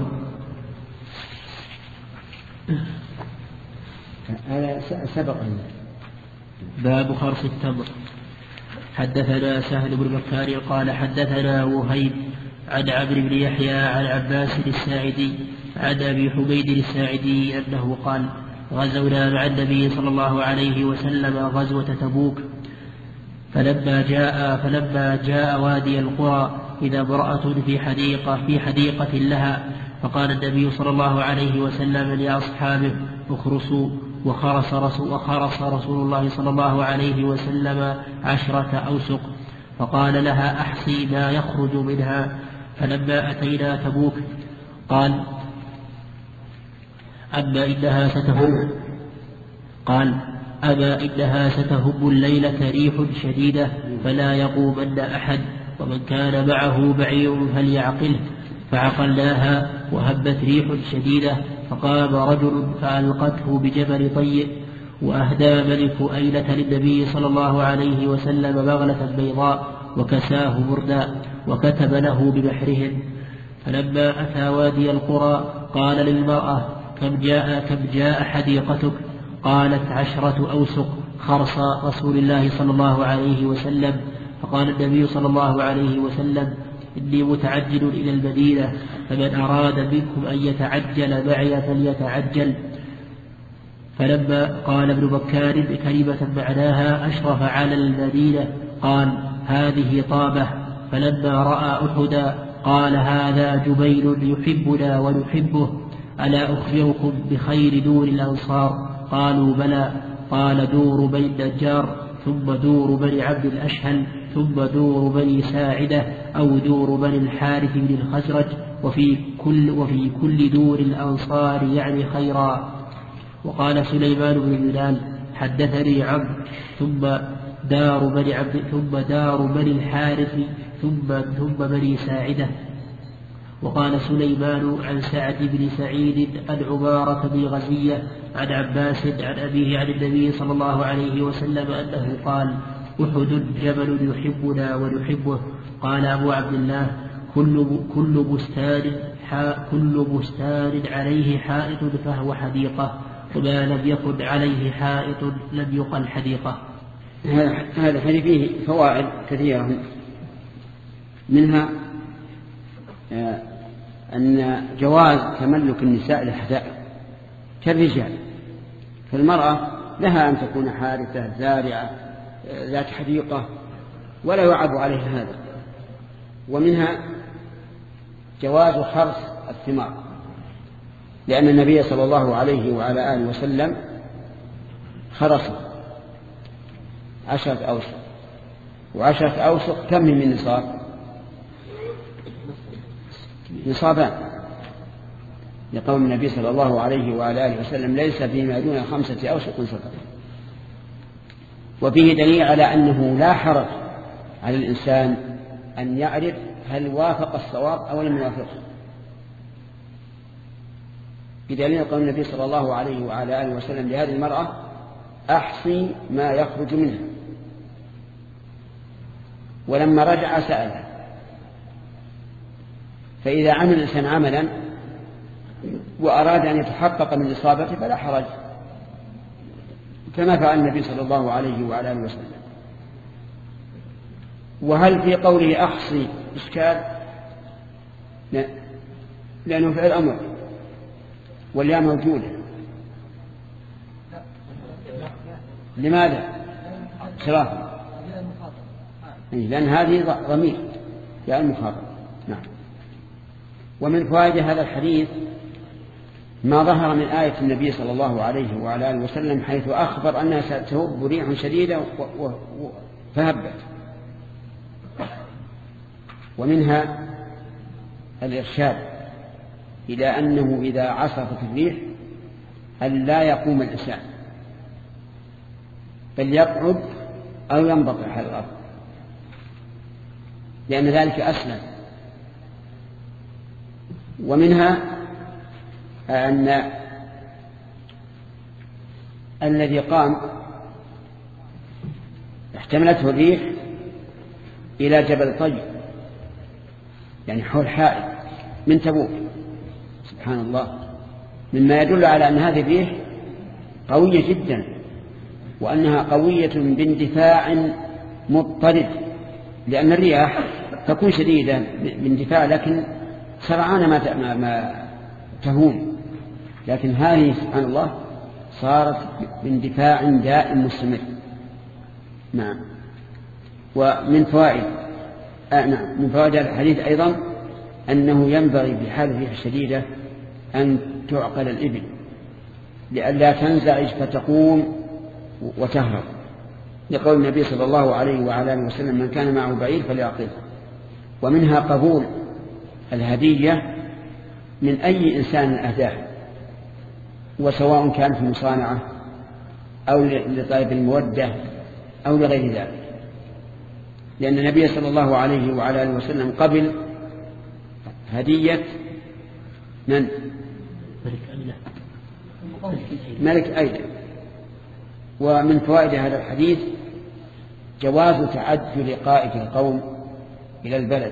هذا سبق. باب خرص التمر. حدثنا سهل بن بكار قال حدثنا وهيب عن عمرو بن يحيى عن عباس الساعدي عن أبي حميد الساعدي أنه قال غزونا مع النبي صلى الله عليه وسلم غزوة تبوك، فلما جاء فلما جاء وادي القرى إذا امرأة في حديقة في حديقة لها، فقال النبي صلى الله عليه وسلم لأصحابه اخرسوا، وخرس رسول, وخرس رسول الله صلى الله عليه وسلم عشرة أوسق، فقال لها أحصي ما يخرج منها. فلما أتينا تبوك قال أما إنها ستهب قال أما إنها ستهب الليلة ريح شديدة فلا يقومن أحد، ومن كان معه بعير فليعقله. فعقلناها وهبت ريح شديدة، فقام رجل فألقته بجبل طيء، وأهدى ملك أيلة للنبي صلى الله عليه وسلم بغلة بيضاء وكساه بردا وكتب له ببحرهن. فلما أتى وادي القرى قال للمرأة كم جاء, كم جاء حديقتك؟ قالت عشرة أوسق خرص رسول الله صلى الله عليه وسلم. فقال النبي صلى الله عليه وسلم إني متعجل إلى المدينة، فمن أراد منكم أن يتعجل معي فليتعجل. فلما قال ابن بكار كلمة معناها أشرف على المدينة قال هذه طابة. فلما رأى أحدا قال هذا جبيل يحبنا ونحبه، ألا أخبركم بخير دور الأنصار؟ قالوا بلى. قال دور بني النجار، ثم دور بني عبد الأشهل، ثم دور بني ساعدة أو دور بني الحارث بن الخزرج، وفي كل, وفي كل دور الأنصار يعني خيرا. وقال سليمان بن بلال حدثني عمرو ثم دار بني عبد ثم دار بني الحارث ثم ثم بني ساعدة. وقال سليمان عن سعد بن سعيد عن عمارة بن غزية عن عباس عن أبيه عن النبي صلى الله عليه وسلم أنه قال أحد جبل يحبنا ونحبه. قال أبو عبد الله كل, كل, بستان كل بستان عليه حائط فهو حديقة، وما لم يكن عليه حائط لم يقل حديقة. هذا الحديث فيه فوائد كثيرة، منها أن جواز تملك النساء للحدائق كالرجال، فالمرأة لها أن تكون حارثة زارعة ذات حديقة ولا يعاب عليه هذا. ومنها جواز حرث الثمار، لأن النبي صلى الله عليه وعلى آله وسلم خرص عشرة أوسق، وعشرة أوسق كم من نصاب؟ نصابان، لقول النبي صلى الله عليه وعلى آله وسلم ليس فيما دون خمسة أوسق صدقة. وفيه دليل على أنه لا حرج على الإنسان أن يعرف هل وافق الصواب أو لم يوافقه، بدليل قول النبي صلى الله عليه وعلى آله وسلم لهذه المرأة أحصي ما يخرج منها، ولما رجع سألها. فإذا عمل الإنسان عملا وأراد أن يتحقق من إصابته فلا حرج، كما فعل النبي صلى الله عليه وعلى آله وسلم. وهل في قوله أحصي إشكال؟ لا، لأنه فعل أمر والياء موجودة. لماذا؟ خلافا، لأن هذه ضمير يا المخاطب. نعم. ومن فوائد هذا الحديث ما ظهر من آية النبي صلى الله عليه وعلى آله وسلم حيث أخبر أنها ستهب ريح شديدة فهبت. ومنها الإرشاد إلى أنه إذا عصفت الريح أن لا يقوم الإنسان بل يقعد أو ينبطح على الأرض، لأن ذلك أسلم. ومنها أن الذي قام احتملته الريح إلى جبل طيب، يعني حول حائط من تبوك، سبحان الله، مما يدل على أن هذه الريح قوية جدا، وأنها قوية باندفاع مضطرد، لأن الرياح تكون شديدة باندفاع لكن سرعان ما ما تهون، لكن هذه سبحان الله صارت باندفاع دائم مستمر. نعم. ومن فوائد آه نعم من فوائد الحديث أيضا أنه ينبغي في حال الريح الشديدة أن تعقل الإبل لئلا تنزعج فتقوم وتهرب، لقول النبي صلى الله عليه وعلى آله وسلم من كان معه بعير فليعقله. ومنها قبول الهدية من أي إنسان أهداه، وسواء كان في مصانعة أو لطلب المودة أو لغير ذلك، لأن النبي صلى الله عليه وعلى آله وسلم قبل هدية من؟ ملك أيلة. ومن فوائد هذا الحديث جواز تعجل قائد القوم إلى البلد،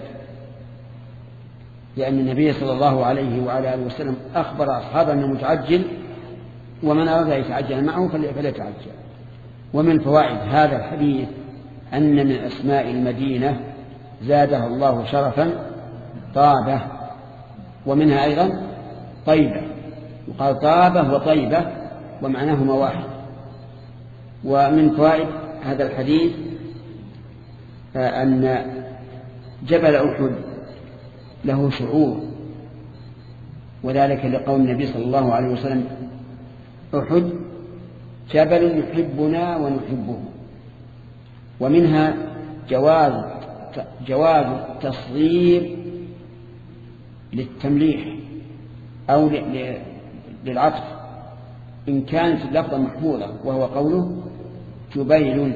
لأن النبي صلى الله عليه وعلى آله وسلم أخبر أصحابه أنه متعجل، ومن أراد أن يتعجل معه فليتعجل. ومن فوائد هذا الحديث أن من أسماء المدينة زادها الله شرفا طابة، ومنها أيضا طيبة، وقال طابة وطيبة ومعناهما واحد. ومن فوائد هذا الحديث أن جبل أحد له شعور، وذلك لقول النبي صلى الله عليه وسلم أحد جبل يحبنا ونحبه. ومنها جواز جواز التصغير للتمليح أو للعطف إن كانت اللفظة محفوظة، وهو قوله جبيل.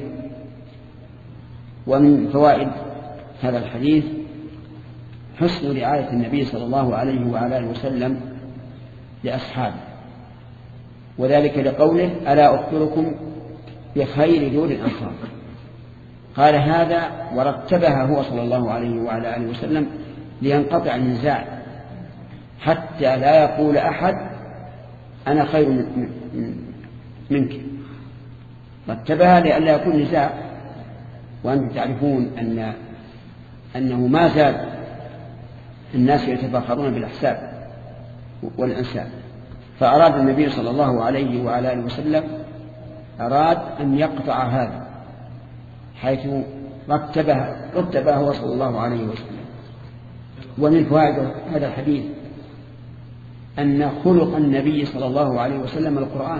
ومن فوائد هذا الحديث حسن رعاية النبي صلى الله عليه وعلى آله وسلم لأصحابه، وذلك لقوله ألا أخبركم بخير دور الأنصار. قال هذا ورتبها هو صلى الله عليه وعلى آله وسلم لينقطع النزاع، حتى لا يقول أحد أنا خير من منك. رتبها لئلا يكون نزاع، وأنتم تعرفون أن أنه ما زال الناس يتفاخرون بالأحساب والأنساب، فأراد النبي صلى الله عليه وعلى آله وسلم أراد أن يقطع هذا، حيث رتبها رتبها هو صلى الله عليه وسلم. ومن فوائد هذا الحديث أن خلق النبي صلى الله عليه وسلم القرآن،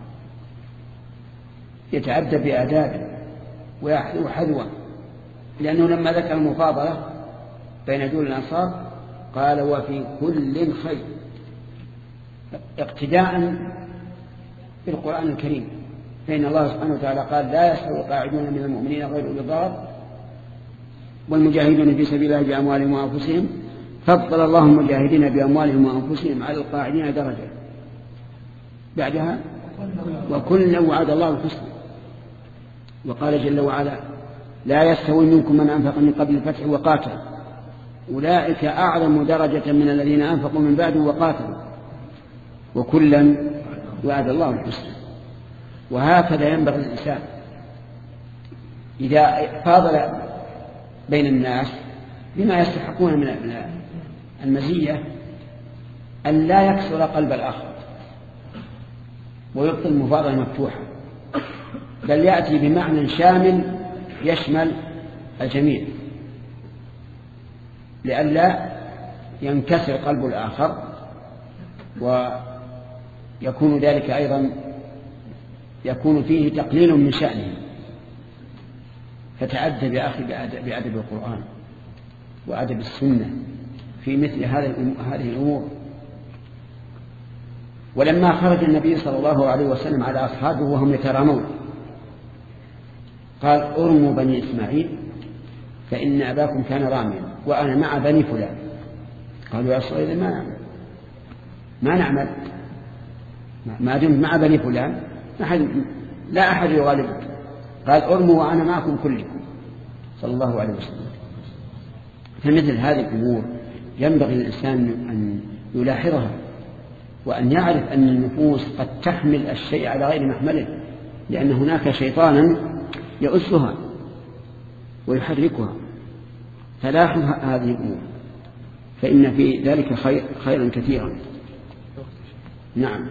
يتعدى بآدابه ويحذو حذوه، لأنه لما ذكر المفاضلة بين دول الأنصار قال وفي كل خير، اقتداء بالقرآن الكريم، فإن الله سبحانه وتعالى قال لا يستوي القاعدون من المؤمنين غير أولي الضرر والمجاهدون في سبيل الله بأموالهم وأنفسهم، فضل الله المجاهدين بأموالهم وأنفسهم على القاعدين درجة. بعدها وكلا وعد الله الحسنى، وقال جل وعلا لا يستوي منكم من أنفق من قبل الفتح وقاتل أولئك أعظم درجة من الذين أنفقوا من بعد وقاتلوا وكلا وعد الله الحسنى. وهكذا ينبغي الإنسان إذا فاضل بين الناس بما يستحقون من المزية أن لا يكسر قلب الآخر ويبقي المفاضلة مفتوحة، بل يأتي بمعنى شامل يشمل الجميع لئلا ينكسر قلب الآخر، ويكون ذلك أيضا يكون فيه تقليل من شأنه. فتعد بأخي بأدب القرآن وأدب السنة في مثل هذه الأمور. ولما خرج النبي صلى الله عليه وسلم على أصحابه وهم يترامون قال ارموا بني إسماعيل فإن أباكم كان راميا وأنا مع بني فلان. قالوا يا رسول الله ما نعمل ما نعمل ما دمت مع بني فلان أحد لا أحد يغالبك. قال ارموا وأنا معكم كلكم صلى الله عليه وسلم. فمثل هذه الأمور ينبغي الإنسان أن يلاحظها وأن يعرف أن النفوس قد تحمل الشيء على غير محمله، لأن هناك شيطانا يؤسها ويحركها. فلاحظ هذه الأمور فإن في ذلك خير خيرا كثيرا. نعم.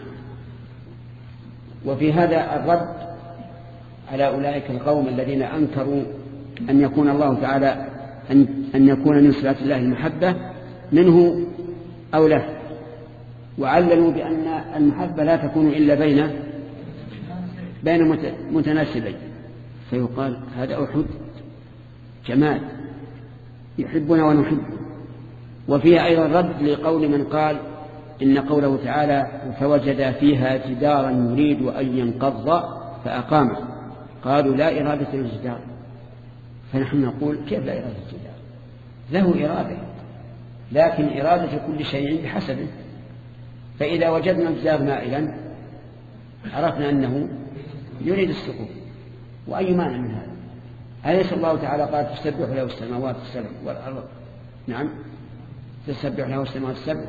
وفي هذا الرد على أولئك القوم الذين أنكروا أن يكون الله تعالى أن, أن يكون من صفات الله المحبة منه أو له، وعللوا بأن المحبة لا تكون إلا بين بين متناسبين، فيقال هذا أحد جمال يحبنا ونحبه. وفيها أيضا رد لقول من قال إن قوله تعالى فوجد فيها جدارا يريد أن ينقض فأقامه، قالوا لا إرادة للجدار. فنحن نقول كيف لا إرادة الجدار؟ له إرادة، لكن إرادة كل شيء بحسبه. فإذا وجدنا الجدار مائلا عرفنا أنه يريد السقوط، وأي مانع من هذا؟ أليس الله تعالى قال تسبح له السماوات السبع والأرض؟ نعم تسبح له السماوات السبع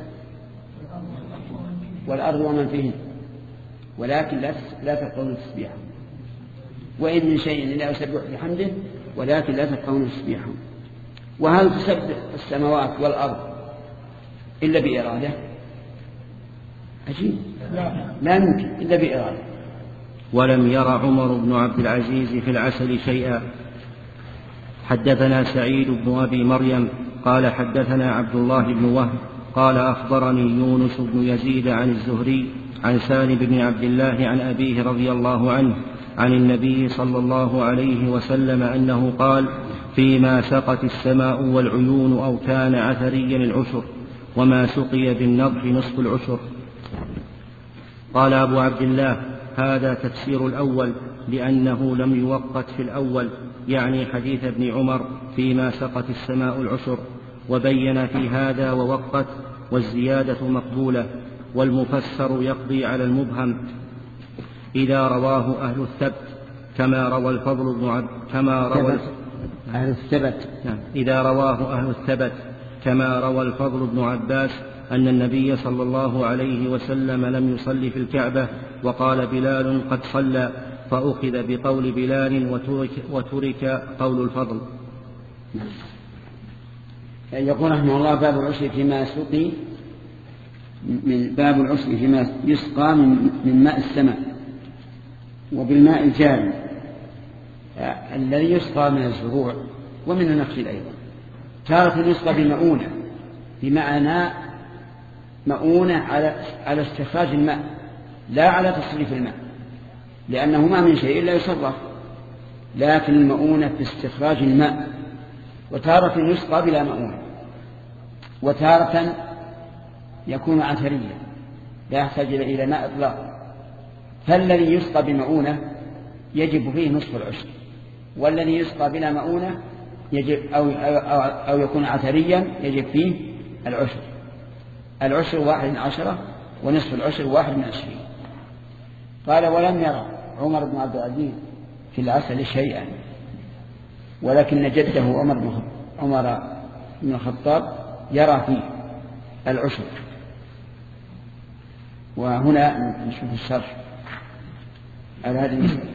والأرض ومن فيهن ولكن لا تفقهون تسبيحهم، وإن من شيء إلا يسبح بحمده ولكن لا تفقهون تسبيحهم. وهل تسبح السماوات والأرض إلا بإرادة؟ عجيب، لا يمكن إلا بإرادة. ولم ير عمر بن عبد العزيز في العسل شيئا. حدثنا سعيد بن أبي مريم قال حدثنا عبد الله بن وهب قال أخبرني يونس بن يزيد عن الزهري عن سالم بن عبد الله عن أبيه رضي الله عنه عن النبي صلى الله عليه وسلم أنه قال فيما سقت السماء والعيون أو كان عثريا العشر وما سقي بالنضح نصف العشر. قال أبو عبد الله هذا تفسير الأول لأنه لم يوقت في الأول، يعني حديث ابن عمر فيما سقت السماء العشر، وبين في هذا ووقت، والزيادة مقبولة، والمفسر يقضي على المبهم إذا رواه أهل الثبت كما روى الفضل بن عبد كما روى أهل الثبت نعم. إذا رواه أهل الثبت كما روى الفضل بن عباس أن النبي صلى الله عليه وسلم لم يصلي في الكعبة وقال بلال قد صلى، فأخذ بقول بلال وترك, وترك قول الفضل. يقول رحمه الله باب العشر فيما سقي من باب العشر فيما يسقى من, من ماء السماء وبالماء الجاري. الذي يسقى من الزروع ومن النخيل أيضا. تارة يسقى بمؤونة، بمعنى مؤونة على على استخراج الماء لا على تصريف الماء، لأنه ما من شيء إلا يصرف، لكن المؤونة في استخراج الماء. وتارة يسقى بلا مؤونة، وتارة يكون عثريا لا يحتاج إلى ماء إطلاقا. فالذي يسقى بمؤونة يجب فيه نصف العشر، والذي يسقى بلا مؤونة يجب أو, أو, أو يكون عثريا يجب فيه العشر. العشر واحد من عشرة، ونصف العشر واحد من عشرين. قال: ولم يرى عمر بن عبد العزيز في العسل شيئا، ولكن جده عمر بن عمر بن الخطاب يرى فيه العشر. وهنا نشوف الشرح على هذه المسألة.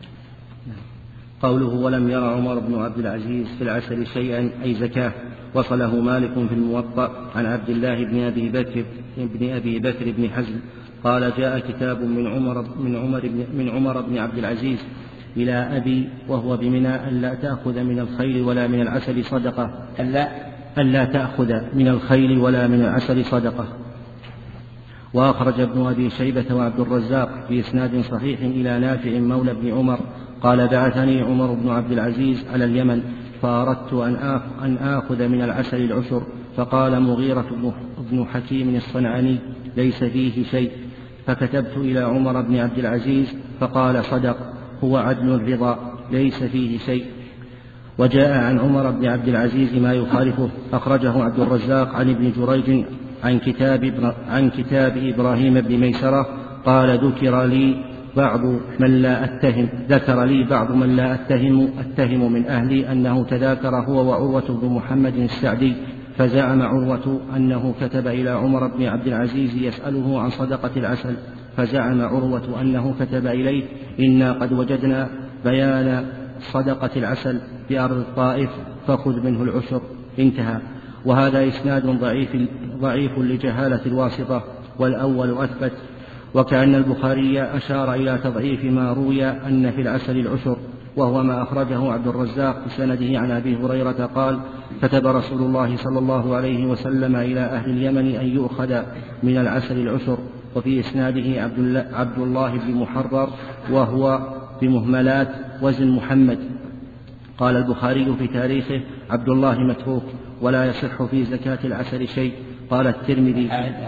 قوله: ولم يرى عمر بن عبد العزيز في العسل شيئا أي زكاة. وصله مالك في الموطأ عن عبد الله بن أبي بكر بن أبي بكر بن حزم قال: جاء كتاب من عمر من عمر بن, من عمر بن عبد العزيز إلى أبي وهو بمنى ألا تأخذ من الخيل ولا من العسل صدقة ألا ألا تأخذ من الخيل ولا من العسل صدقة. وأخرج ابن أبي شيبة وعبد الرزاق في إسناد صحيح إلى نافع مولى بن عمر قال: بعثني عمر بن عبد العزيز على اليمن فأردت أن آخذ من العسل العشر، فقال مغيرة بن حكيم الصنعاني: ليس فيه شيء. فكتبت إلى عمر بن عبد العزيز فقال: صدق، هو عدل الرضا، ليس فيه شيء. وجاء عن عمر بن عبد العزيز ما يخالفه، أخرجه عبد الرزاق عن ابن جريج عن كتاب, عن كتاب إبراهيم بن ميسرة قال: ذكر لي بعض من لا أتهم ذكر لي بعض من لا أتهم أتهم من أهلي أنه تذاكر هو وعروة بن محمد السعدي، فزعم عروة أنه كتب إلى عمر بن عبد العزيز يسأله عن صدقة العسل، فزعم عروة أنه كتب إليه: إنا قد وجدنا بيان صدقة العسل بأرض الطائف فخذ منه العشر. انتهى. وهذا إسناد ضعيف, ضعيف لجهالة الواسطة، والأول أثبت. وكأن البخاري أشار إلى تضعيف ما روي أن في العسل العشر، وهو ما أخرجه عبد الرزاق بسنده عن أبي هريرة قال: كتب رسول الله صلى الله عليه وسلم إلى أهل اليمن أن يؤخذ من العسل العشر. وفي إسناده عبد الله بن محرر وهو بمهملات وزن محمد. قال البخاري في تاريخه: عبد الله متروك ولا يصح في زكاة العسل شيء. قال الترمذي: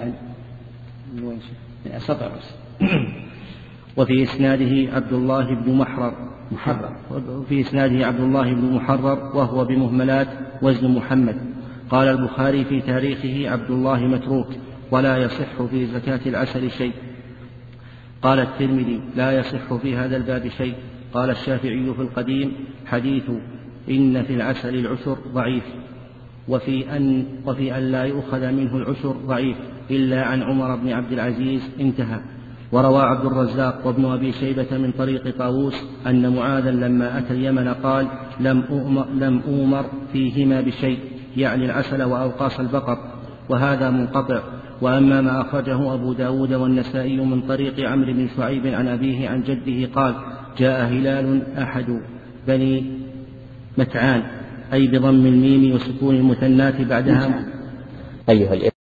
وفي إسناده عبد الله بن محرر محرر وفي إسناده عبد الله بن محرر وهو بمهملات وزن محمد. قال البخاري في تاريخه: عبد الله متروك ولا يصح في زكاة العسل شيء. قال الترمذي: لا يصح في هذا الباب شيء. قال الشافعي في القديم: حديث إن في العسل العشر ضعيف، وفي أن, وفي أن لا يؤخذ منه العشر ضعيف إلا عن عمر بن عبد العزيز. انتهى. وروى عبد الرزاق وابن أبي شيبة من طريق طاووس أن معاذا لما أتى اليمن قال: لم أؤمر, لم أؤمر فيهما بشيء، يعني العسل وأوقاص البقر. وهذا منقطع. وأما ما أخرجه أبو داود والنسائي من طريق عمرو بن شعيب عن أبيه عن جده قال: جاء هلال أحد بني متعان، أي بضم الميم وسكون المثنات بعدها. أيها